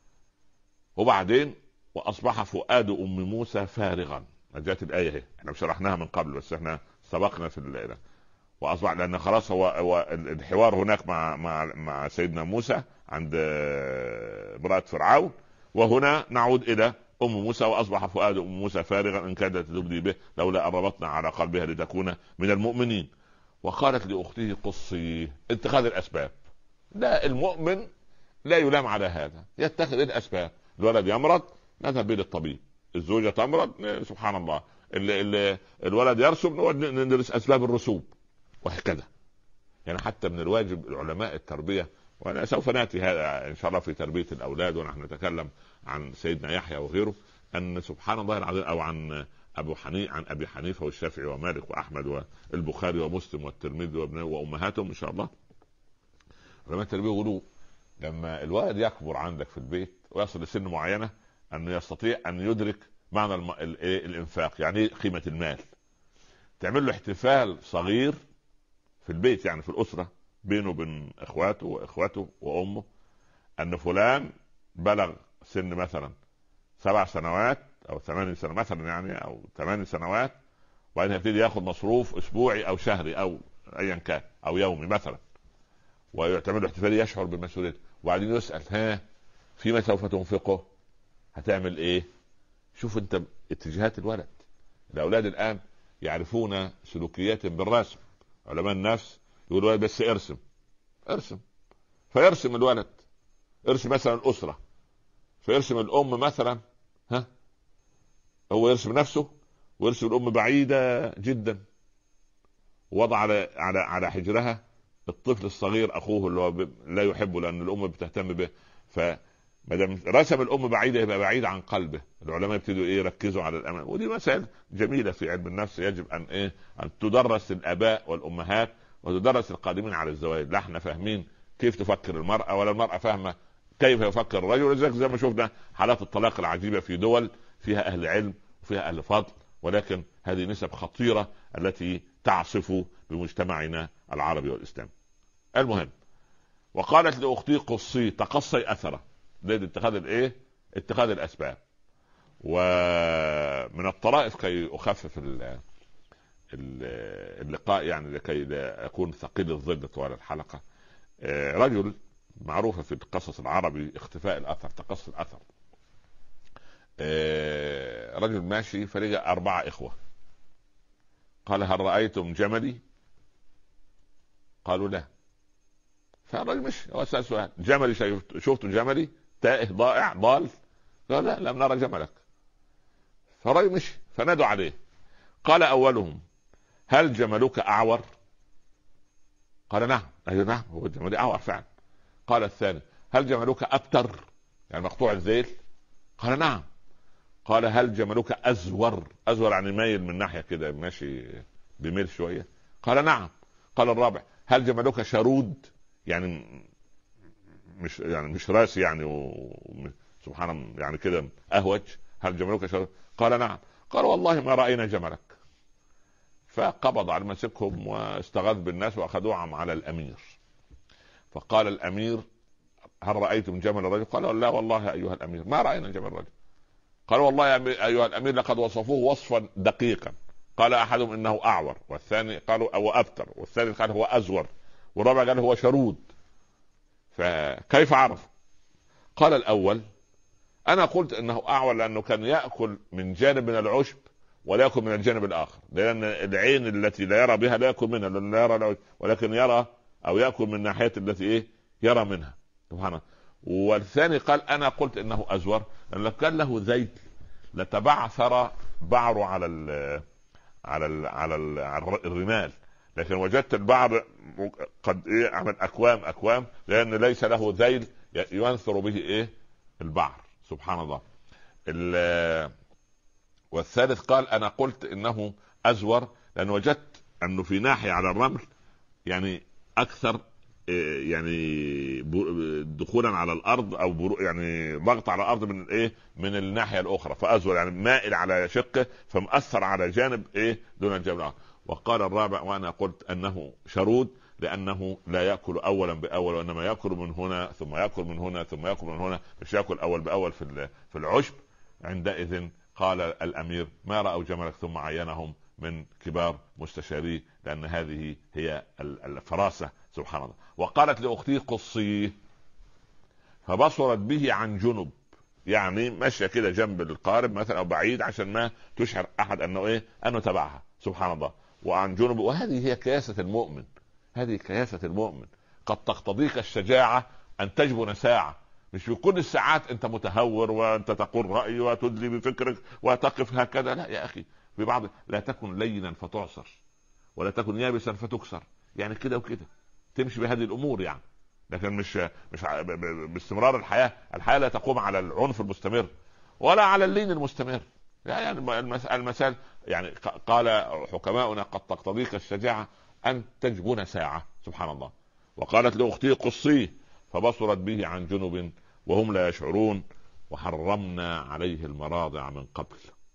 وبعدين وأصبح فؤاد أم موسى فارغا. جاءت الآية هي احنا شرحناها من قبل بس احنا سبقنا في الليلة. وأصبح لأن خلاص هو الحوار هناك مع سيدنا موسى عند امرأة فرعون، وهنا نعود إلى أم موسى. وأصبح فؤاد أم موسى فارغا إن كادت تبدي به لولا أن ربطنا على قلبها لتكون من المؤمنين. وقالت لأخته قصيه. اتخاذ الأسباب. لا، المؤمن لا يلام على هذا، يتخذ الأسباب. الولد يمرض نذهب به للطبيب، الزوجة تمرض سبحان الله الولد يرسم ندرس أسباب الرسوب وهكذا. يعني حتى من الواجب العلماء التربية، وأنا سوف نأتي هذا إن شاء الله في تربية الأولاد ونحن نتكلم عن سيدنا يحيى وغيره، أن سبحان الله العظيم، أو عن أبي حنيفة والشافعي ومالك وأحمد والبخاري ومسلم والترمذي وأمهاتهم إن شاء الله. علماء التربية يقولوا لما الولد يكبر عندك في البيت ويصل لسن معينة أنه يستطيع أن يدرك معنى الإنفاق، يعني قيمة المال. تعمل له احتفال صغير في البيت، يعني في الأسرة بينه وبين إخواته وأمه، أن فلان بلغ سن مثلا 7 سنوات أو 8 سنوات مثلا، يعني أو 8 سنوات، وبعدين يبتدي ياخذ مصروف أسبوعي أو شهري أو أيا كان أو يومي مثلا، ويعتمد احتفال يشعر بالمسؤولية. وبعدين يسأل ها فيما سوف تنفقه؟ هتعمل ايه؟ شوف انت اتجاهات الولد. الاولاد الان يعرفون سلوكيات بالرسم. علماء النفس يقولوا بس ارسم فيرسم الولد، ارسم مثلا الاسرة، فيرسم الام مثلا، ها هو يرسم نفسه ويرسم الام بعيدة جدا، وضع على حجرها الطفل الصغير اخوه اللي هو لا يحبه لان الام بتهتم به. فمادام رسم الام بعيده يبقى بعيد عن قلبه. العلماء يبتدوا يركزوا على الامان. ودي مسائل جميله في علم النفس يجب ان ان تدرس الاباء والامهات وتدرس القادمين على الزواج. لا احنا فاهمين كيف تفكر المراه ولا المراه فاهمه كيف يفكر الرجل. زي ما شفنا حالات الطلاق العجيبه في دول فيها اهل علم وفيها اهل فضل، ولكن هذه نسب خطيره التي تعصف بمجتمعنا العربي والاسلامي. المهم، وقالت لاختي قصي تقصي اثره. ده اتخاذ اتخاذ الاسباب. ومن الطرائف كي اخفف اللقاء، يعني لكي لا اكون ثقيل الظل طوال الحلقه، رجل معروفه في القصص العربي اختفاء الاثر، تقصي الاثر. رجل ماشي فلقى 4 إخوة. قال هل رأيتم جملي؟ قالوا لا. فالرجل مش هو سأل سؤال جملي، شفتوا جملي تائه ضائع ضال؟ قال لا لم نرى جملك. فالرجل مش فنادوا عليه. قال أولهم هل جملك أعور؟ قال نعم. أيوة نعم هو جملي أعور فعلا. قال الثاني هل جملك أبتر يعني مقطوع الذيل؟ قال نعم. قال هل جملك أزور؟ أزور يعني مايل من ناحية كده ماشي بميل شوية؟ قال نعم. قال الرابع هل جملك شرود يعني مش راسي يعني سبحان الله يعني كده أهوج؟ هل جملك شرود؟ قال نعم. قال والله ما رأينا جملك. فقبض على مسكهم واستغاث بالناس واخذوهم على الامير. فقال الامير هل رأيتم جمل الرجل؟ قال لا والله ايها الامير ما رأينا جمل الرجل. قال والله يا ايها الامير لقد وصفوه وصفا دقيقا. قال احدهم انه اعور، والثاني قالوا او ابتر، والثالث قال هو ازور، والرابع قال هو شرود. فكيف عرف؟ قال الاول انا قلت انه اعور لانه كان ياكل من جانب من العشب ولا ياكل من الجانب الاخر، لان العين التي لا يرى بها لا ياكل منها، لا يرى ولكن يرى او ياكل من ناحيه التي يرى منها. سبحان الله. والثاني قال انا قلت انه ازور لان كان له زيت لتبعثر بعره على الرمال، لكن وجدت البعر قد عمل اكوام لان ليس له ذيل ينثر به البعر. سبحان الله. والثالث قال انا قلت انه ازور لان وجدت انه في ناحيه على الرمل يعني اكثر يعني دخولا على الارض او يعني ضغط على الارض من الناحيه الاخرى، فازور يعني مائل على شقه فمأثر على جانب دون الجانب الاخر. وقال الرابع وانا قلت انه شرود لانه لا ياكل اولا باول، وانما ياكل من هنا ثم ياكل من هنا ثم ياكل من هنا، مش ياكل اول باول في العشب. عندئذ قال الامير ما راوا جملك، ثم عينهم من كبار مستشاريه لان هذه هي الفراسه. سبحان الله. وقالت لاختي قصيه، فبصرت به عن جنب، يعني ماشيه كده جنب القارب مثلا او بعيد عشان ما تشعر احد انه تبعها. سبحان الله. وعن جنب. وهذه هي كياسه المؤمن، هذه كياسه المؤمن. قد تقتضيك الشجاعه ان تجبن ساعه، مش في كل الساعات انت متهور وانت تقول راي وتدلي بفكرك وتقف هكذا. لا يا اخي، في بعض لا تكن لينا فتعصر ولا تكن يابسا فتكسر، يعني كده وكده تمشي بهذه الامور يعني. لكن مش باستمرار الحياه لا تقوم على العنف المستمر ولا على اللين المستمر. يعني المثال يعني قال حكماؤنا قد تقتضيك الشجاعه ان تجبن ساعه. سبحان الله. وقالت لاختي قصيه، فبصرت به عن جنب وهم لا يشعرون، وحرمنا عليه المراضع من قبل.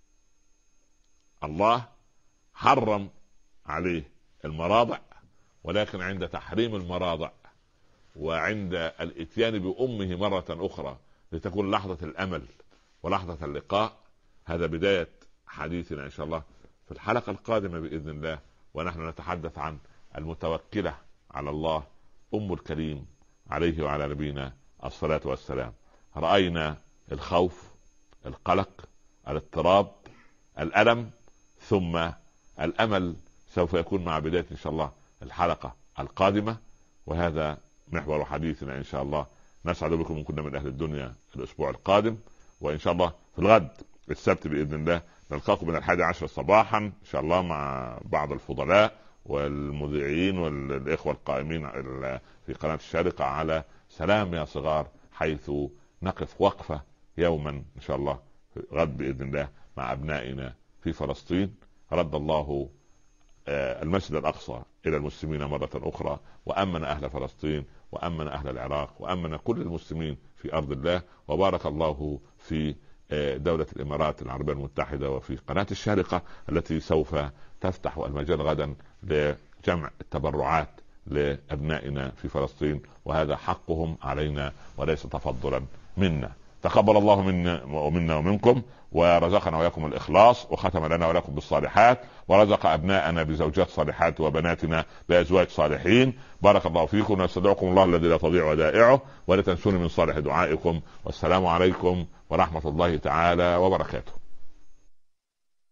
الله حرم عليه المراضع، ولكن عند تحريم المراضع وعند الاتيان بأمه مرة أخرى لتكون لحظة الأمل ولحظة اللقاء، هذا بداية حديثنا إن شاء الله في الحلقة القادمة بإذن الله، ونحن نتحدث عن المتوكلة على الله أم الكريم عليه وعلى نبينا الصلاة والسلام. رأينا الخوف، القلق، الاضطراب، الألم، ثم الأمل سوف يكون مع بداية إن شاء الله الحلقة القادمة، وهذا محور حديثنا إن شاء الله. نسعد بكم إن كنا من أهل الدنيا الأسبوع القادم، وإن شاء الله في الغد السبت بإذن الله نلقاكم من 11 صباحا إن شاء الله مع بعض الفضلاء والمذيعين والإخوة القائمين في قناة الشارقة على سلام يا صغار، حيث نقف وقفة يوما إن شاء الله غد بإذن الله مع أبنائنا في فلسطين. رد الله المسجد الأقصى إلى المسلمين مرة أخرى، وأمن أهل فلسطين، وأمن أهل العراق، وأمن كل المسلمين في أرض الله. وبارك الله في دولة الإمارات العربية المتحدة وفي قناة الشارقة التي سوف تفتح المجال غدا لجمع التبرعات لأبنائنا في فلسطين، وهذا حقهم علينا وليس تفضلا منا. تقبل الله منا ومنكم، ورزقنا وياكم الإخلاص، وختم لنا ولكم بالصالحات، ورزق أبناءنا بزوجات صالحات وبناتنا بأزواج صالحين. بارك الله فيكم، ونستودعكم الله الذي لا تضيع ودائعه، ولا تنسوني من صالح دعائكم. والسلام عليكم ورحمة الله تعالى وبركاته.